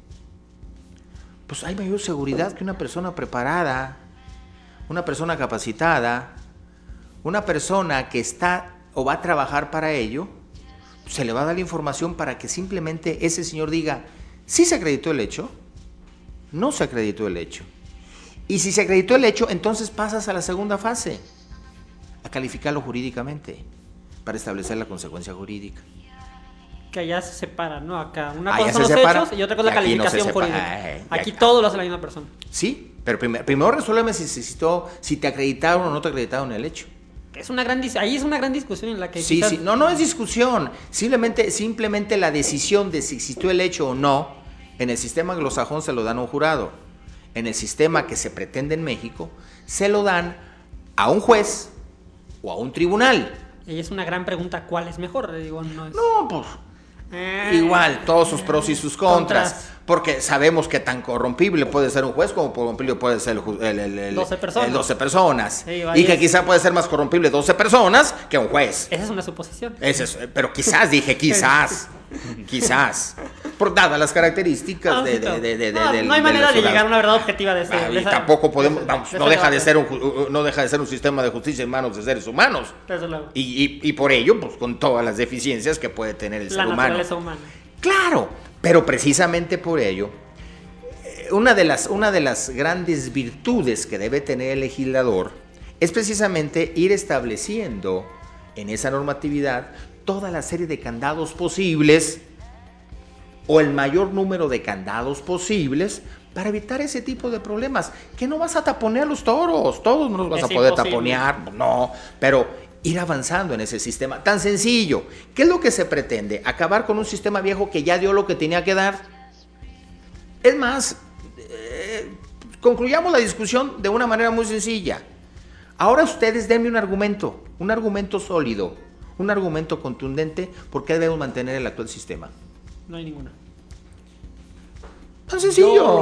pues hay mayor seguridad que una persona preparada, una persona capacitada, una persona que está o va a trabajar para ello, se le va a dar la información para que simplemente ese señor diga, ¿sí se acreditó el hecho? No se acreditó el hecho. Y si se acreditó el hecho, entonces pasas a la segunda fase, a calificarlo jurídicamente, para establecer la consecuencia jurídica. Que allá se separan, ¿no? Acá una Allá cosa son se los separa, hechos y otra cosa y la aquí no se calificación separa. jurídica. Eh, y Aquí acá. todo lo hace la misma persona. Sí, pero primero, primero resuélveme si, si, si, to- si te acreditaron o no te acreditaron el hecho. Es una gran dis- ahí es una gran discusión en la que Sí, quizás- sí, no, no es discusión. Simplemente, simplemente la decisión de si existió el hecho o no, en el sistema anglosajón se lo dan a un jurado. En el sistema que se pretende en México, se lo dan a un juez o a un tribunal. Y es una gran pregunta, ¿cuál es mejor? Le digo, no es... No, pues Eh, igual, todos sus pros y sus contras. Contras. Porque sabemos que tan corrompible puede ser un juez como corrompible puede ser el, ju- el, el- el- doce personas. el doce personas. Sí, vaya. Y que quizá puede ser más corrompible doce personas que un juez. Esa es una suposición. Ese es- pero quizás, dije quizás. Quizás. Por dadas las características Ah, de, sí, de, claro. de, de, no, de- no hay de manera los de llegar a ciudadanos. una verdad objetiva de ese. Ah, de y esa- tampoco podemos, de- vamos, de no ese deja de debate. ser un, ju- no deja de ser un sistema de justicia en manos de seres humanos. Desde luego. Y, y, y por ello, pues con todas las deficiencias que puede tener el La ser humano. naturaleza humana. Claro, pero precisamente por ello, eh, una de las, una de las grandes virtudes que debe tener el legislador es precisamente ir estableciendo en esa normatividad toda la serie de candados posibles o el mayor número de candados posibles para evitar ese tipo de problemas. Que no vas a taponear los toros, todos no los vas Es a poder imposible. taponear, no, pero ir avanzando en ese sistema tan sencillo. ¿Qué es lo que se pretende? Acabar con un sistema viejo que ya dio lo que tenía que dar. Es más, eh, concluyamos la discusión de una manera muy sencilla. Ahora ustedes denme un argumento, un argumento sólido, un argumento contundente por qué debemos mantener el actual sistema. No hay ninguna. Tan sencillo. Yo,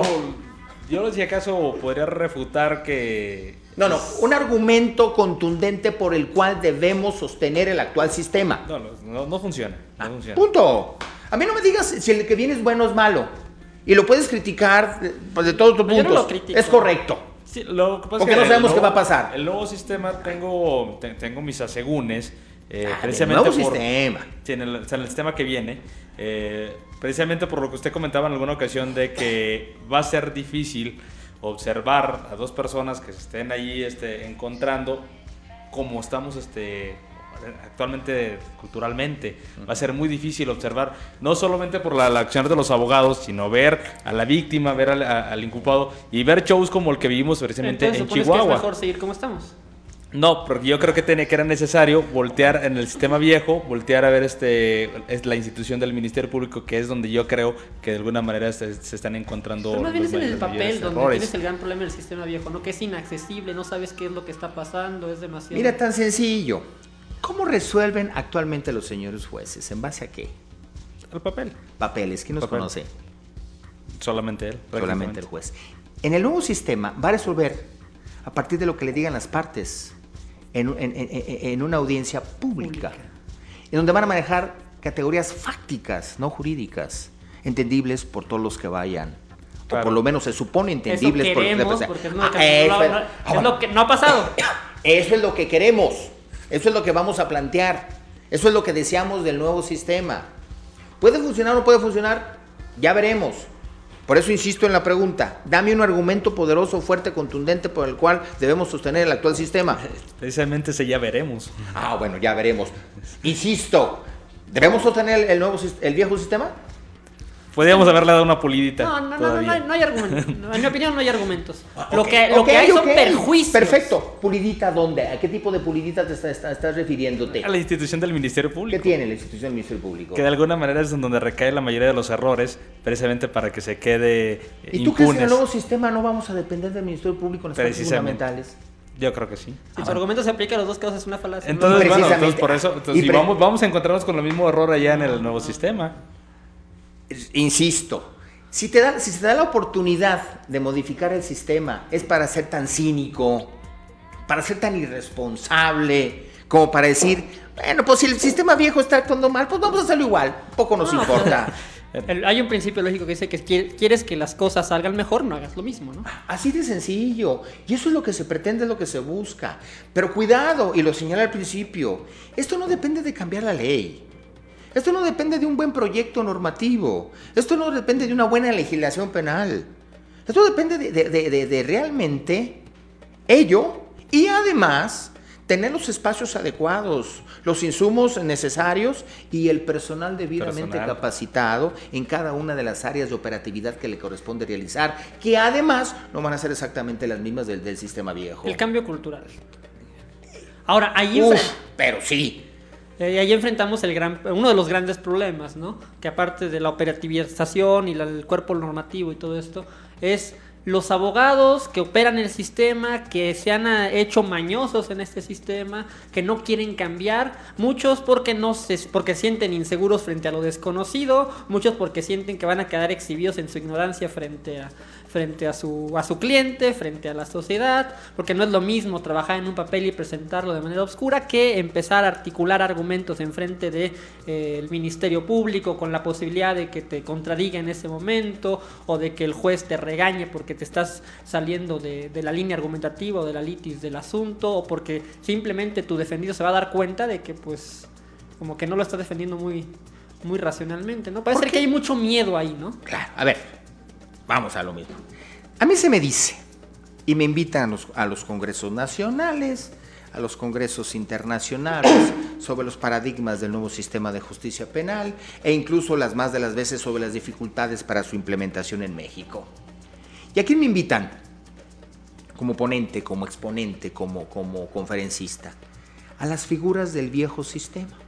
yo si acaso podría refutar que... No, no, un argumento contundente por el cual debemos sostener el actual sistema. No, no, no, no funciona. No Ah, funciona. punto. A mí no me digas si el que viene es bueno o es malo. Y lo puedes criticar eh, pues, de todos tus No, yo no puntos. lo critico. Es correcto. Sí, lo que pasa Porque es que no sabemos el qué va a nuevo- pasar. El nuevo sistema tengo, te- tengo mis asegúnes. Eh, Ah, precisamente del nuevo por, sistema. Sí, en el, o sea, en el sistema que viene, eh, precisamente por lo que usted comentaba en alguna ocasión de que va a ser difícil observar a dos personas que se estén ahí este, encontrando como estamos este, actualmente culturalmente. Va a ser muy difícil observar, no solamente por la, la acción de los abogados, sino ver a la víctima, ver al, a- al inculpado y ver shows como el que vivimos precisamente Entonces en supones Chihuahua. que es mejor seguir como estamos. No, porque yo creo que, tenía, que era necesario voltear en el sistema viejo, voltear a ver este es la institución del Ministerio Público, que es donde yo creo que de alguna manera se, se están encontrando Pero más bien los es en el mayores papel donde errores. tienes el gran problema del sistema viejo, ¿no? Que es inaccesible, no sabes qué es lo que está pasando, es demasiado... Mira, tan sencillo. ¿Cómo resuelven actualmente los señores jueces? ¿En base a qué? El papel. Papeles. ¿Quién los Papel. conoce? Solamente él. Solamente prácticamente. el juez. En el nuevo sistema va a resolver a partir de lo que le digan las partes en, en- en- en una audiencia pública, en donde van a manejar categorías fácticas, no jurídicas, entendibles por todos los que vayan. Claro. O por lo menos se supone Eso entendibles por los que queremos, vayan. porque es, lo Ah, que, eso no, es- no- ah, es bueno. lo que no ha pasado. Eso es lo que queremos, eso es lo que vamos a plantear, eso es lo que deseamos del nuevo sistema. ¿Puede funcionar o no puede funcionar? Ya veremos. Por eso insisto en la pregunta, dame un argumento poderoso, fuerte, contundente por el cual debemos sostener el actual sistema. Precisamente ese ya veremos. Ah, bueno, ya veremos. Insisto, ¿debemos sostener el, el nuevo, sis- el viejo sistema? Podríamos haberle dado una pulidita. No, no, no, no, todavía. no, hay, no hay argumentos. En mi opinión no hay argumentos. Lo Ok, que, lo ok, que hay son ok. perjuicios. Perfecto. ¿Pulidita dónde? ¿A qué tipo de pulidita te está- está- estás refiriéndote? A la institución del Ministerio ¿Qué Público. tiene la institución del Ministerio Público? Que de alguna manera es en donde recae la mayoría de los errores, precisamente para que se quede eh, ¿Y tú crees que en el impunes. nuevo sistema no vamos a depender del Ministerio Público en las partes Precisamente. fundamentales? Yo creo que sí. Si tu argumento se aplica a los dos casos es una falacia. ¿no? Entonces, bueno, Precisamente. entonces por eso, entonces, Y si pre- vamos, vamos a encontrarnos con el mismo error allá en el nuevo sistema. Es- Insisto, si, te da, si se te da la oportunidad de modificar el sistema, es para ser tan cínico, para ser tan irresponsable, como para decir, bueno, pues si el sistema viejo está actuando mal, pues vamos a hacerlo igual, poco nos No, importa. El- hay un principio lógico que dice que quier- quieres que las cosas salgan mejor, no hagas lo mismo, ¿no? Así de sencillo. Y eso es lo que se pretende, es lo que se busca. Pero cuidado, y lo señalé al principio, esto no depende de cambiar la ley. Esto no depende de un buen proyecto normativo. Esto no depende de una buena legislación penal. Esto depende de, de- de- de- de realmente ello y además tener los espacios adecuados, los insumos necesarios y el personal debidamente Personal. capacitado en cada una de las áreas de operatividad que le corresponde realizar, que además no van a ser exactamente las mismas del, del sistema viejo. El cambio cultural. Ahora, ahí, Uf, enfre- pero sí. eh, ahí enfrentamos el gran, uno de los grandes problemas, ¿no? Que aparte de la operativización y la- el cuerpo normativo y todo esto, es los abogados que operan el sistema, que se han ah, hecho mañosos en este sistema, que no quieren cambiar, muchos porque no se, porque sienten inseguros frente a lo desconocido, muchos porque sienten que van a quedar exhibidos en su ignorancia frente a frente a su a su cliente, frente a la sociedad, porque no es lo mismo trabajar en un papel y presentarlo de manera oscura que empezar a articular argumentos en frente de eh, el Ministerio Público con la posibilidad de que te contradiga en ese momento o de que el juez te regañe porque te estás saliendo de, de la línea argumentativa o de la litis del asunto, o porque simplemente tu defendido se va a dar cuenta de que pues como que no lo estás defendiendo muy, muy racionalmente, ¿no? Parece ¿Por que qué? hay mucho miedo ahí, ¿no? Claro, a ver, vamos a lo mismo. A mí se me dice, y me invitan a los, a los congresos nacionales, a los congresos internacionales, sobre los paradigmas del nuevo sistema de justicia penal, e incluso las más de las veces sobre las dificultades para su implementación en México. ¿Y a quién me invitan? Como ponente, como exponente, como, como conferencista. A las figuras del viejo sistema.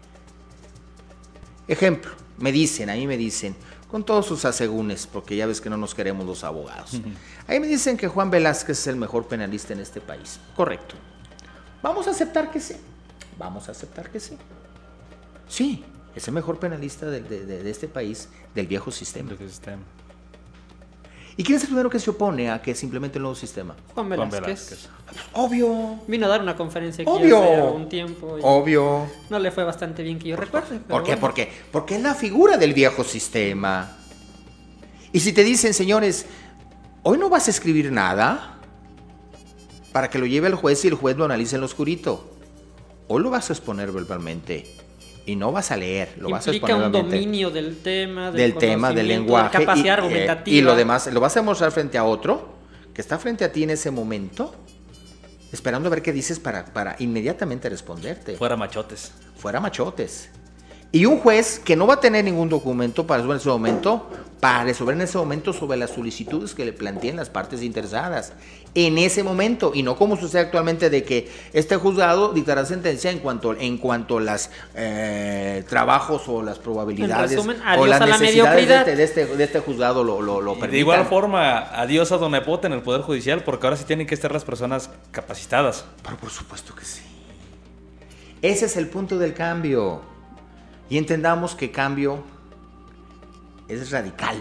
Ejemplo, me dicen, a mí me dicen, con todos sus asegúnes, porque ya ves que no nos queremos los abogados. Ahí me dicen que Juan Velázquez es el mejor penalista en este país. Correcto. Vamos a aceptar que sí. Vamos a aceptar que sí. Sí, es el mejor penalista de, de, de, de este país, del viejo sistema. Del sistema. ¿Y quién es el primero que se opone a que se implemente el nuevo sistema? Juan Velázquez. Juan Velázquez. Obvio. Vino a dar una conferencia aquí Obvio. hace algún tiempo. Y Obvio. no le fue bastante bien que yo recuerde. ¿Por qué? ¿Por qué? Porque es la figura del viejo sistema. Y si te dicen, señores, hoy no vas a escribir nada para que lo lleve el juez y el juez lo analice en lo oscurito. Hoy lo vas a exponer verbalmente y no vas a leer, lo vas a Implica exponer un verbalmente. dominio del tema, del, Del tema, del conocimiento, lenguaje de capacidad y, eh, argumentativa. y lo demás, lo vas a mostrar frente a otro que está frente a ti en ese momento, esperando a ver qué dices para, para inmediatamente responderte. Fuera machotes. Fuera machotes. Y un juez que no va a tener ningún documento para resolver en ese momento, para resolver en ese momento sobre las solicitudes que le planteen las partes interesadas. En ese momento, y no como sucede actualmente de que este juzgado dictará sentencia en cuanto en cuanto a los eh, trabajos o las probabilidades En resumen, o adiós las a la necesidades de mediocridad. este, de, este, de este juzgado lo, lo, lo Y permitan. de igual forma, adiós a Don Epote en el Poder Judicial, porque ahora sí tienen que estar las personas capacitadas. Pero por supuesto que sí. Ese es el punto del cambio. Y entendamos que cambio es radical.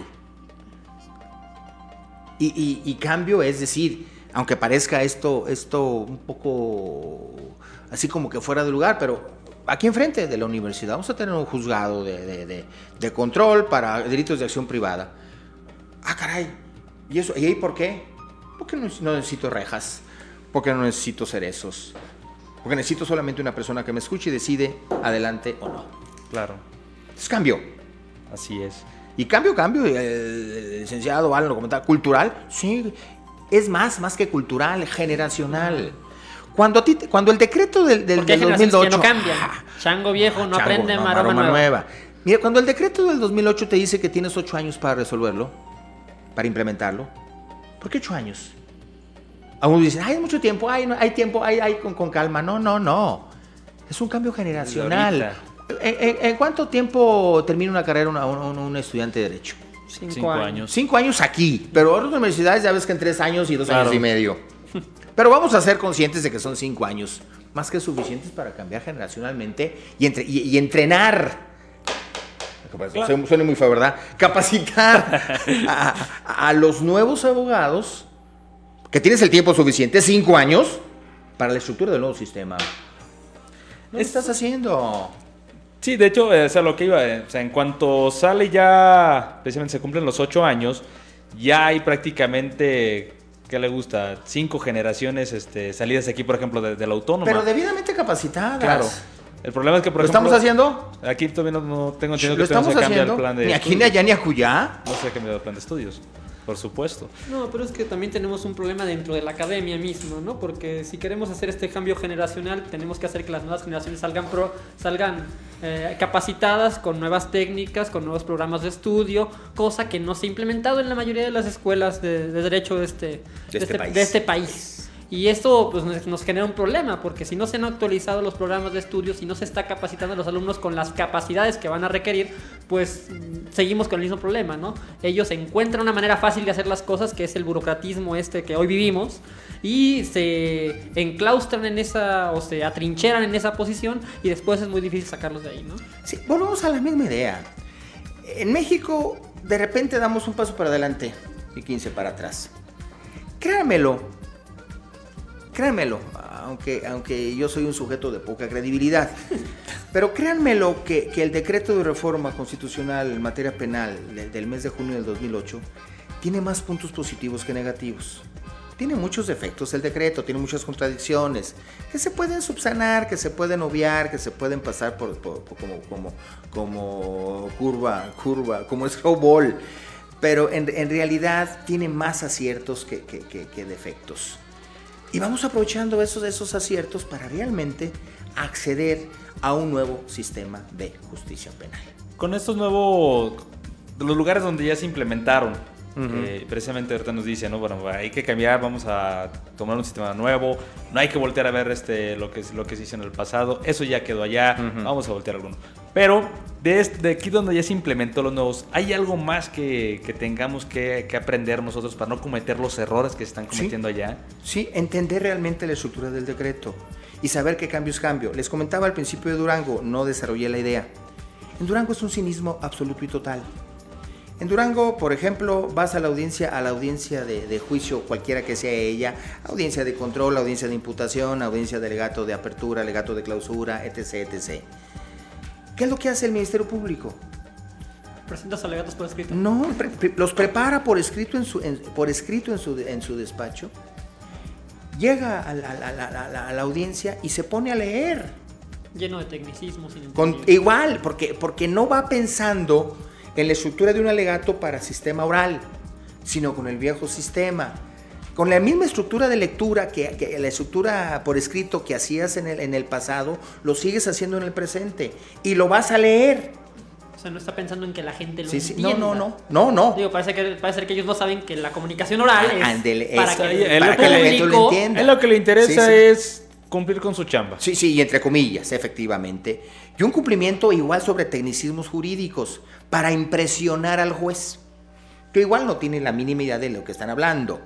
Y, y, y cambio es decir, aunque parezca esto, esto un poco así como que fuera de lugar, pero aquí enfrente de la universidad vamos a tener un juzgado de, de, de, de control para delitos de acción privada. Ah, caray. ¿Y eso? ¿Y ahí por qué? Porque no, no necesito rejas, porque no necesito cerezos, porque necesito solamente una persona que me escuche y decide adelante o no. Claro. Es cambio. Así es. Y cambio, cambio, el, el licenciado Alan lo comentaba, cultural, sí, es más, más que cultural, generacional. Cuando, a ti, cuando el decreto del, del, Porque hay del generaciones dos mil ocho... que no cambian. Ah, Chango viejo no chango, aprende no, maroma, maroma nueva. nueva. Mira, cuando el decreto del dos mil ocho te dice que tienes ocho años para resolverlo, para implementarlo, ¿por qué ocho años? Algunos dicen, ay, es mucho tiempo, ay, no, hay tiempo, ay, ay, con, con calma. No, no, no. Es un cambio generacional. ¿En, en, en cuánto tiempo termina una carrera una, un, un estudiante de Derecho? Cinco, Cinco años. años. Cinco años aquí, pero otras universidades ya ves que en tres años y dos Claro. años y medio. Pero vamos a ser conscientes de que son cinco años, más que suficientes para cambiar generacionalmente y, entre, y, y entrenar. Claro. Suena muy feo, ¿verdad? Capacitar a, a, a los nuevos abogados, que tienes el tiempo suficiente, cinco años, para la estructura del nuevo sistema. ¿Qué estás haciendo? Sí, de hecho, eh, o sea, lo que iba, eh, o sea, en cuanto sale ya, precisamente se cumplen los ocho años, ya hay prácticamente, ¿qué le gusta? Cinco generaciones este, salidas aquí, por ejemplo, de, de la autónoma. Pero debidamente capacitadas. Claro. El problema es que, por ¿Lo ejemplo... estamos haciendo? Aquí todavía no, no tengo entendido ¿Lo que todavía estamos no se cambia haciendo? el plan de Ni aquí, ni estudios. allá, ni acullá. No se ha cambiado el plan de estudios, por supuesto. No, pero es que también tenemos un problema dentro de la academia mismo, ¿no? Porque si queremos hacer este cambio generacional, tenemos que hacer que las nuevas generaciones salgan pro, salgan eh, capacitadas con nuevas técnicas, con nuevos programas de estudio, cosa que no se ha implementado en la mayoría de las escuelas de, de derecho de este, de este este, país. de este país. Y esto pues, nos- nos genera un problema, porque si no se han actualizado los programas de estudio, si no se está capacitando a los alumnos con las capacidades que van a requerir, pues mm, seguimos con el mismo problema, ¿no? Ellos encuentran una manera fácil de hacer las cosas, que es el burocratismo este que hoy vivimos, y se enclaustran en esa, o se atrincheran en esa posición, y después es muy difícil sacarlos de ahí, ¿no? Sí, volvemos a la misma idea. En México, de repente damos un paso para adelante y quince para atrás. Créanmelo, créanmelo, aunque, aunque yo soy un sujeto de poca credibilidad, pero créanmelo que, que el decreto de reforma constitucional en materia penal de- del mes de junio del dos mil ocho tiene más puntos positivos que negativos. Tiene muchos defectos el decreto, tiene muchas contradicciones que se pueden subsanar, que se pueden obviar, que se pueden pasar por, por- por como, como, como curva, curva, como snowball, pero en, en realidad tiene más aciertos que, que, que, que defectos. Y vamos aprovechando esos, esos aciertos para realmente acceder a un nuevo sistema de justicia penal. Con estos nuevos, de los lugares donde ya se implementaron, eh, precisamente ahorita nos dice, ¿no? Bueno, hay que cambiar, vamos a tomar un sistema nuevo, no hay que voltear a ver este, lo, que, lo que se hizo en el pasado, eso ya quedó allá, Uh-huh. vamos a voltear alguno. Pero de, este, de aquí donde ya se implementó los nuevos, ¿hay algo más que, que tengamos que, que aprender nosotros para no cometer los errores que se están cometiendo allá? Sí, entender realmente la estructura del decreto y saber qué cambio es cambio. Les comentaba al principio de Durango, no desarrollé la idea. En Durango es un cinismo absoluto y total. En Durango, por ejemplo, vas a la audiencia, a la audiencia de, de juicio, cualquiera que sea ella, audiencia de control, audiencia de imputación, audiencia de alegato de apertura, alegato de clausura, etc, etcétera. ¿Qué es lo que hace el Ministerio Público? ¿Presentas alegatos por escrito? No, pre pre los prepara por escrito en su, en, por escrito en su, en su despacho, llega a la, a, la, a, la, a la audiencia y se pone a leer. Lleno de tecnicismos. Con, igual, porque, porque no va pensando en la estructura de un alegato para sistema oral, sino con el viejo sistema. Con la misma estructura de lectura, que, que la estructura por escrito que hacías en el, en el pasado, lo sigues haciendo en el presente y lo vas a leer. O sea, no está pensando en que la gente lo sí, sí. entienda. No, no, no, no, no. Digo, parece que, parece que ellos no saben que la comunicación oral es Andele, para eso, que el para que el evento lo entienda. Es lo que le interesa sí, sí. es cumplir con su chamba. Sí, sí, y entre comillas, efectivamente. Y un cumplimiento igual sobre tecnicismos jurídicos para impresionar al juez, que igual no tiene la mínima idea de lo que están hablando.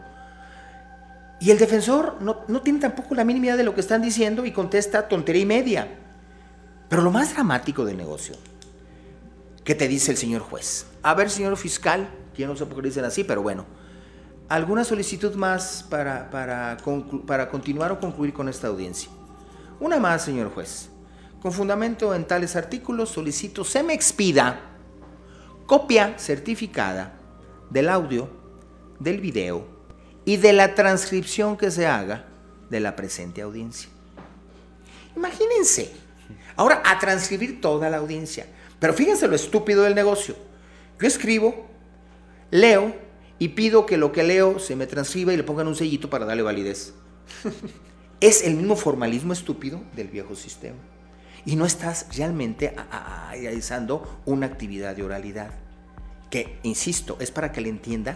Y el defensor no, no tiene tampoco la mínima idea de lo que están diciendo y contesta tontería y media. Pero lo más dramático del negocio, ¿qué te dice el señor juez? A ver, señor fiscal, que yo no sé por qué dicen así, pero bueno, ¿alguna solicitud más para, para, para continuar o concluir con esta audiencia? Una más, señor juez. Con fundamento en tales artículos, solicito se me expida copia certificada del audio, del video y de la transcripción que se haga de la presente audiencia. Imagínense, ahora a transcribir toda la audiencia. Pero fíjense lo estúpido del negocio. Yo escribo, leo y pido que lo que leo se me transcriba y le pongan un sellito para darle validez. Es el mismo formalismo estúpido del viejo sistema. Y no estás realmente realizando una actividad de oralidad. Que, insisto, es para que le entienda.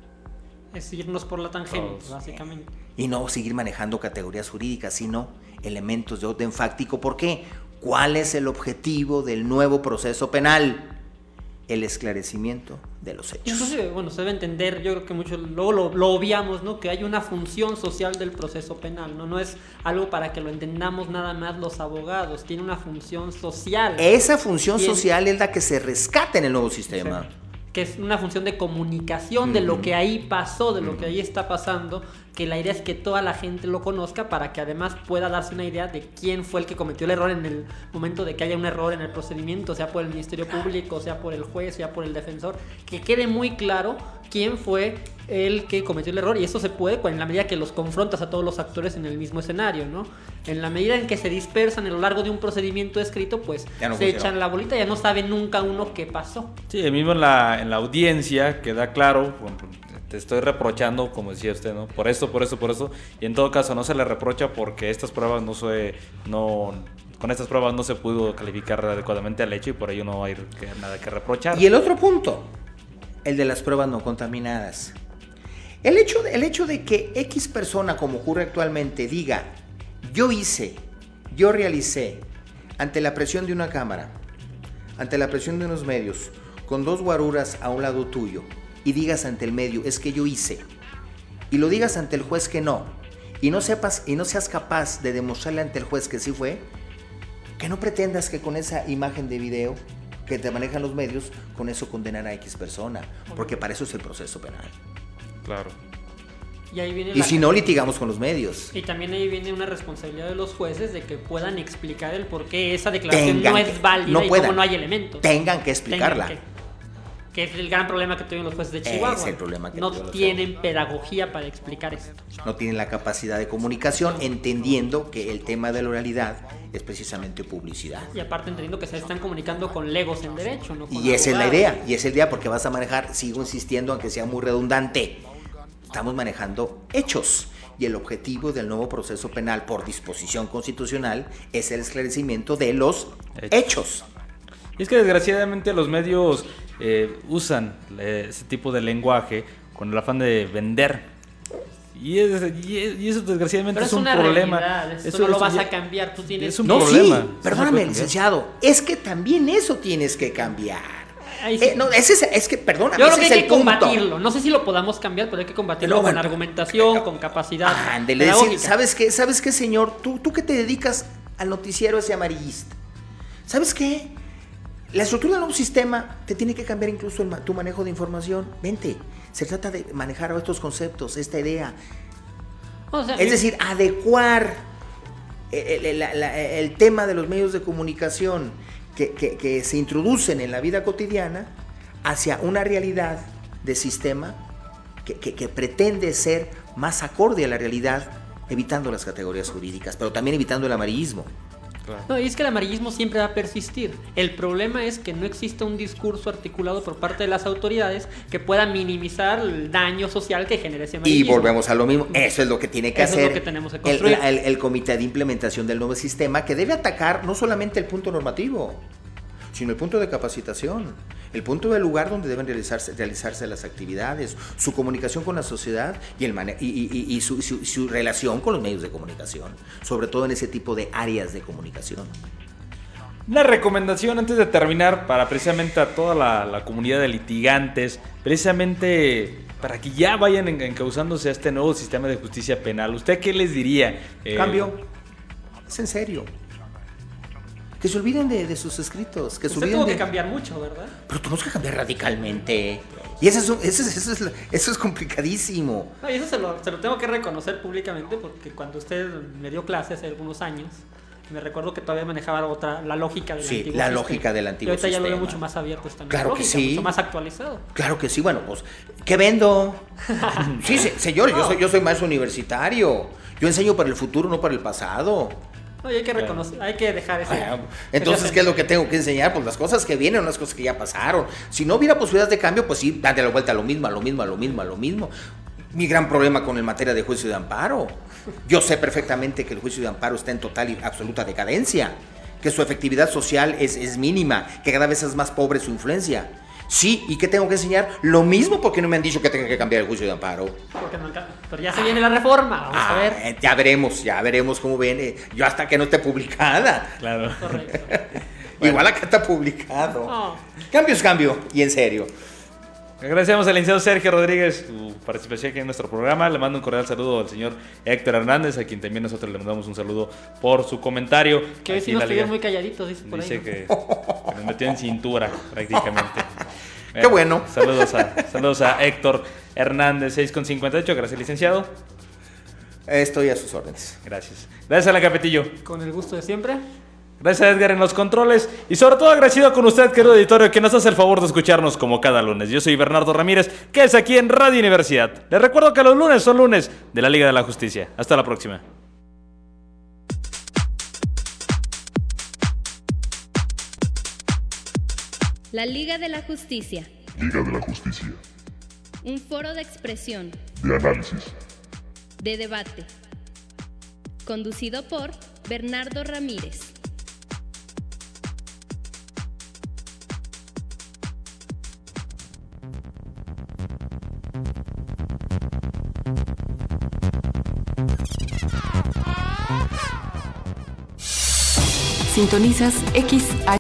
Es irnos por la tangente, oh, básicamente. Y no seguir manejando categorías jurídicas, sino elementos de orden fáctico. ¿Por qué? ¿Cuál es el objetivo del nuevo proceso penal? El esclarecimiento de los hechos. Inclusive, bueno, se debe entender, yo creo que mucho luego lo, lo obviamos, ¿no? Que hay una función social del proceso penal, ¿no? No es algo para que lo entendamos nada más los abogados, tiene una función social. Esa función tiene, social es la que se rescata en el nuevo sistema. Sí, que es una función de comunicación de lo que ahí pasó, de lo que ahí está pasando, que la idea es que toda la gente lo conozca para que además pueda darse una idea de quién fue el que cometió el error en el momento de que haya un error en el procedimiento, sea por el Ministerio Público, sea por el juez, sea por el defensor, que quede muy claro quién fue el que cometió el error, y eso se puede en la medida que los confrontas a todos los actores en el mismo escenario, ¿no? En la medida en que se dispersan a lo largo de un procedimiento escrito, pues no se funciona. Echan la bolita, ya no sabe nunca uno qué pasó. Sí, mismo en la, en la audiencia queda claro, te estoy reprochando, como decía usted, ¿no? Por esto, por esto, por esto, y en todo caso no se le reprocha porque estas pruebas no se, no, con estas pruebas no se pudo calificar adecuadamente al hecho y por ello no hay que, nada que reprochar. Y el otro punto, el de las pruebas no contaminadas. El hecho, de, el hecho de que X persona, como ocurre actualmente, diga, yo hice, yo realicé, ante la presión de una cámara, ante la presión de unos medios, con dos guaruras a un lado tuyo, y digas ante el medio, es que yo hice, y lo digas ante el juez que no, y no sepas, y no seas capaz de demostrarle ante el juez que sí fue, que no pretendas que con esa imagen de video que te manejan los medios, con eso condenar a X persona, porque para eso es el proceso penal. Claro. Y, ahí viene y la... si no, litigamos con los medios. Y también ahí viene una responsabilidad de los jueces de que puedan explicar el por qué esa declaración tengan no es que, válida no y puedan, cómo no hay elementos. Tengan que explicarla. Tengan que, que es el gran problema que tuvieron los jueces de Chihuahua. Es el problema que no los tienen pedagogía para explicar esto. No tienen la capacidad de comunicación, entendiendo que el tema de la oralidad es precisamente publicidad. Y aparte entendiendo que se están comunicando con legos en derecho, ¿no? Con y esa abogados. es la idea, y esa es la idea porque vas a manejar, sigo insistiendo aunque sea muy redundante, estamos manejando hechos. Y el objetivo del nuevo proceso penal por disposición constitucional es el esclarecimiento de los hechos. hechos. Y es que desgraciadamente los medios eh, usan eh, ese tipo de lenguaje con el afán de vender. Y, es, y, es, y eso desgraciadamente Pero es, es un una problema. Realidad, eso eso no lo eso vas ya, a cambiar, tú tienes es un no, problema. sí, perdóname, licenciado, es que también eso tienes que cambiar. Ahí sí. Eh, no, ese es, es que, perdóname, Yo creo ese que es hay el que punto. combatirlo. No sé si lo podamos cambiar, pero hay que combatirlo No, con bueno, argumentación, con capacidad. Ándele, pedagógica. decir, ¿sabes qué? ¿Sabes qué, señor? Tú, tú que te dedicas al noticiero ese amarillista. ¿Sabes qué? La estructura del nuevo sistema te tiene que cambiar incluso el, ma- tu manejo de información. Vente, se trata de manejar estos conceptos, esta idea. O sea, Es decir, adecuar el, el- la- la- el tema de los medios de comunicación que, que- que se introducen en la vida cotidiana hacia una realidad de sistema que, que- que pretende ser más acorde a la realidad, evitando las categorías jurídicas, pero también evitando el amarillismo. No, y es que el amarillismo siempre va a persistir. El problema es que no existe un discurso articulado por parte de las autoridades que pueda minimizar el daño social que genere ese Y amarillismo. volvemos a lo mismo, eso es lo que tiene que Eso es hacer lo que tenemos que el, construir. el- el comité de implementación del nuevo sistema, que debe atacar no solamente el punto normativo, sino el punto de capacitación, el punto del lugar donde deben realizarse, realizarse las actividades, su comunicación con la sociedad y, el mane- y, y- y- y su, su- su relación con los medios de comunicación, sobre todo en ese tipo de áreas de comunicación. Una recomendación antes de terminar para precisamente a toda la, la comunidad de litigantes, precisamente para que ya vayan en- encauzándose a este nuevo sistema de justicia penal. ¿Usted qué les diría? Eh, Cambio, es en serio. Que se olviden de, de sus escritos, que se Usted olviden tuvo de... que cambiar mucho, ¿verdad? Pero tenemos que cambiar radicalmente. Y eso es, eso es, eso es, eso es complicadísimo. No, y eso se lo, se lo tengo que reconocer públicamente porque cuando usted me dio clase hace algunos años, me recuerdo que todavía manejaba otra, la lógica del Sí, antiguo la sistema. lógica del antiguo Y ahorita ya lo veo sistema. mucho más abierto esta nueva Claro que lógica, sí. mucho más actualizado. Claro que sí, bueno, pues, ¿qué vendo? Sí, se- señor, yo soy, yo soy maestro universitario. Yo enseño para el futuro, no para el pasado. No, y hay que reconocer, hay que dejar ese. Bueno, entonces, ¿qué es lo que tengo que enseñar? Pues las cosas que vienen, las cosas que ya pasaron. Si no hubiera posibilidades de cambio, pues sí, date la vuelta a lo mismo, a lo mismo, a lo mismo, a lo mismo. Mi gran problema con el materia de juicio de amparo. Yo sé perfectamente que el juicio de amparo está en total y absoluta decadencia, que su efectividad social es, es mínima, que cada vez es más pobre su influencia. Sí, ¿y qué tengo que enseñar? Lo mismo, porque no me han dicho que tenga que cambiar el juicio de amparo. Porque no alcanza. Pero ya se viene la reforma, vamos Ah, a ver. eh, ya veremos, ya veremos cómo viene. Yo hasta que no esté publicada. Claro. Correcto. Igual acá está publicado. No. Cambio es cambio, y en serio. Agradecemos al licenciado Sergio Rodríguez su participación aquí en nuestro programa. Le mando un cordial saludo al señor Héctor Hernández, a quien también nosotros le mandamos un saludo por su comentario. Que hoy Aquí sí la nos liga estuvieron muy calladitos, dice por dice ahí. ¿no? que, que nos metió en cintura prácticamente. Qué bueno. Saludos a, saludos a Héctor Hernández, seis con cincuenta y ocho. Gracias, licenciado. Estoy a sus órdenes. Gracias. Gracias a la Capetillo. Con el gusto de siempre. Gracias a Edgar en los controles y sobre todo agradecido con usted, querido editorio, que nos hace el favor de escucharnos como cada lunes. Yo soy Bernardo Ramírez, que es aquí en Radio Universidad. Les recuerdo que los lunes son lunes de la Liga de la Justicia. Hasta la próxima. La Liga de la Justicia. Liga de la Justicia. Un foro de expresión, De análisis. de debate. Conducido por Bernardo Ramírez. Sintonizas X H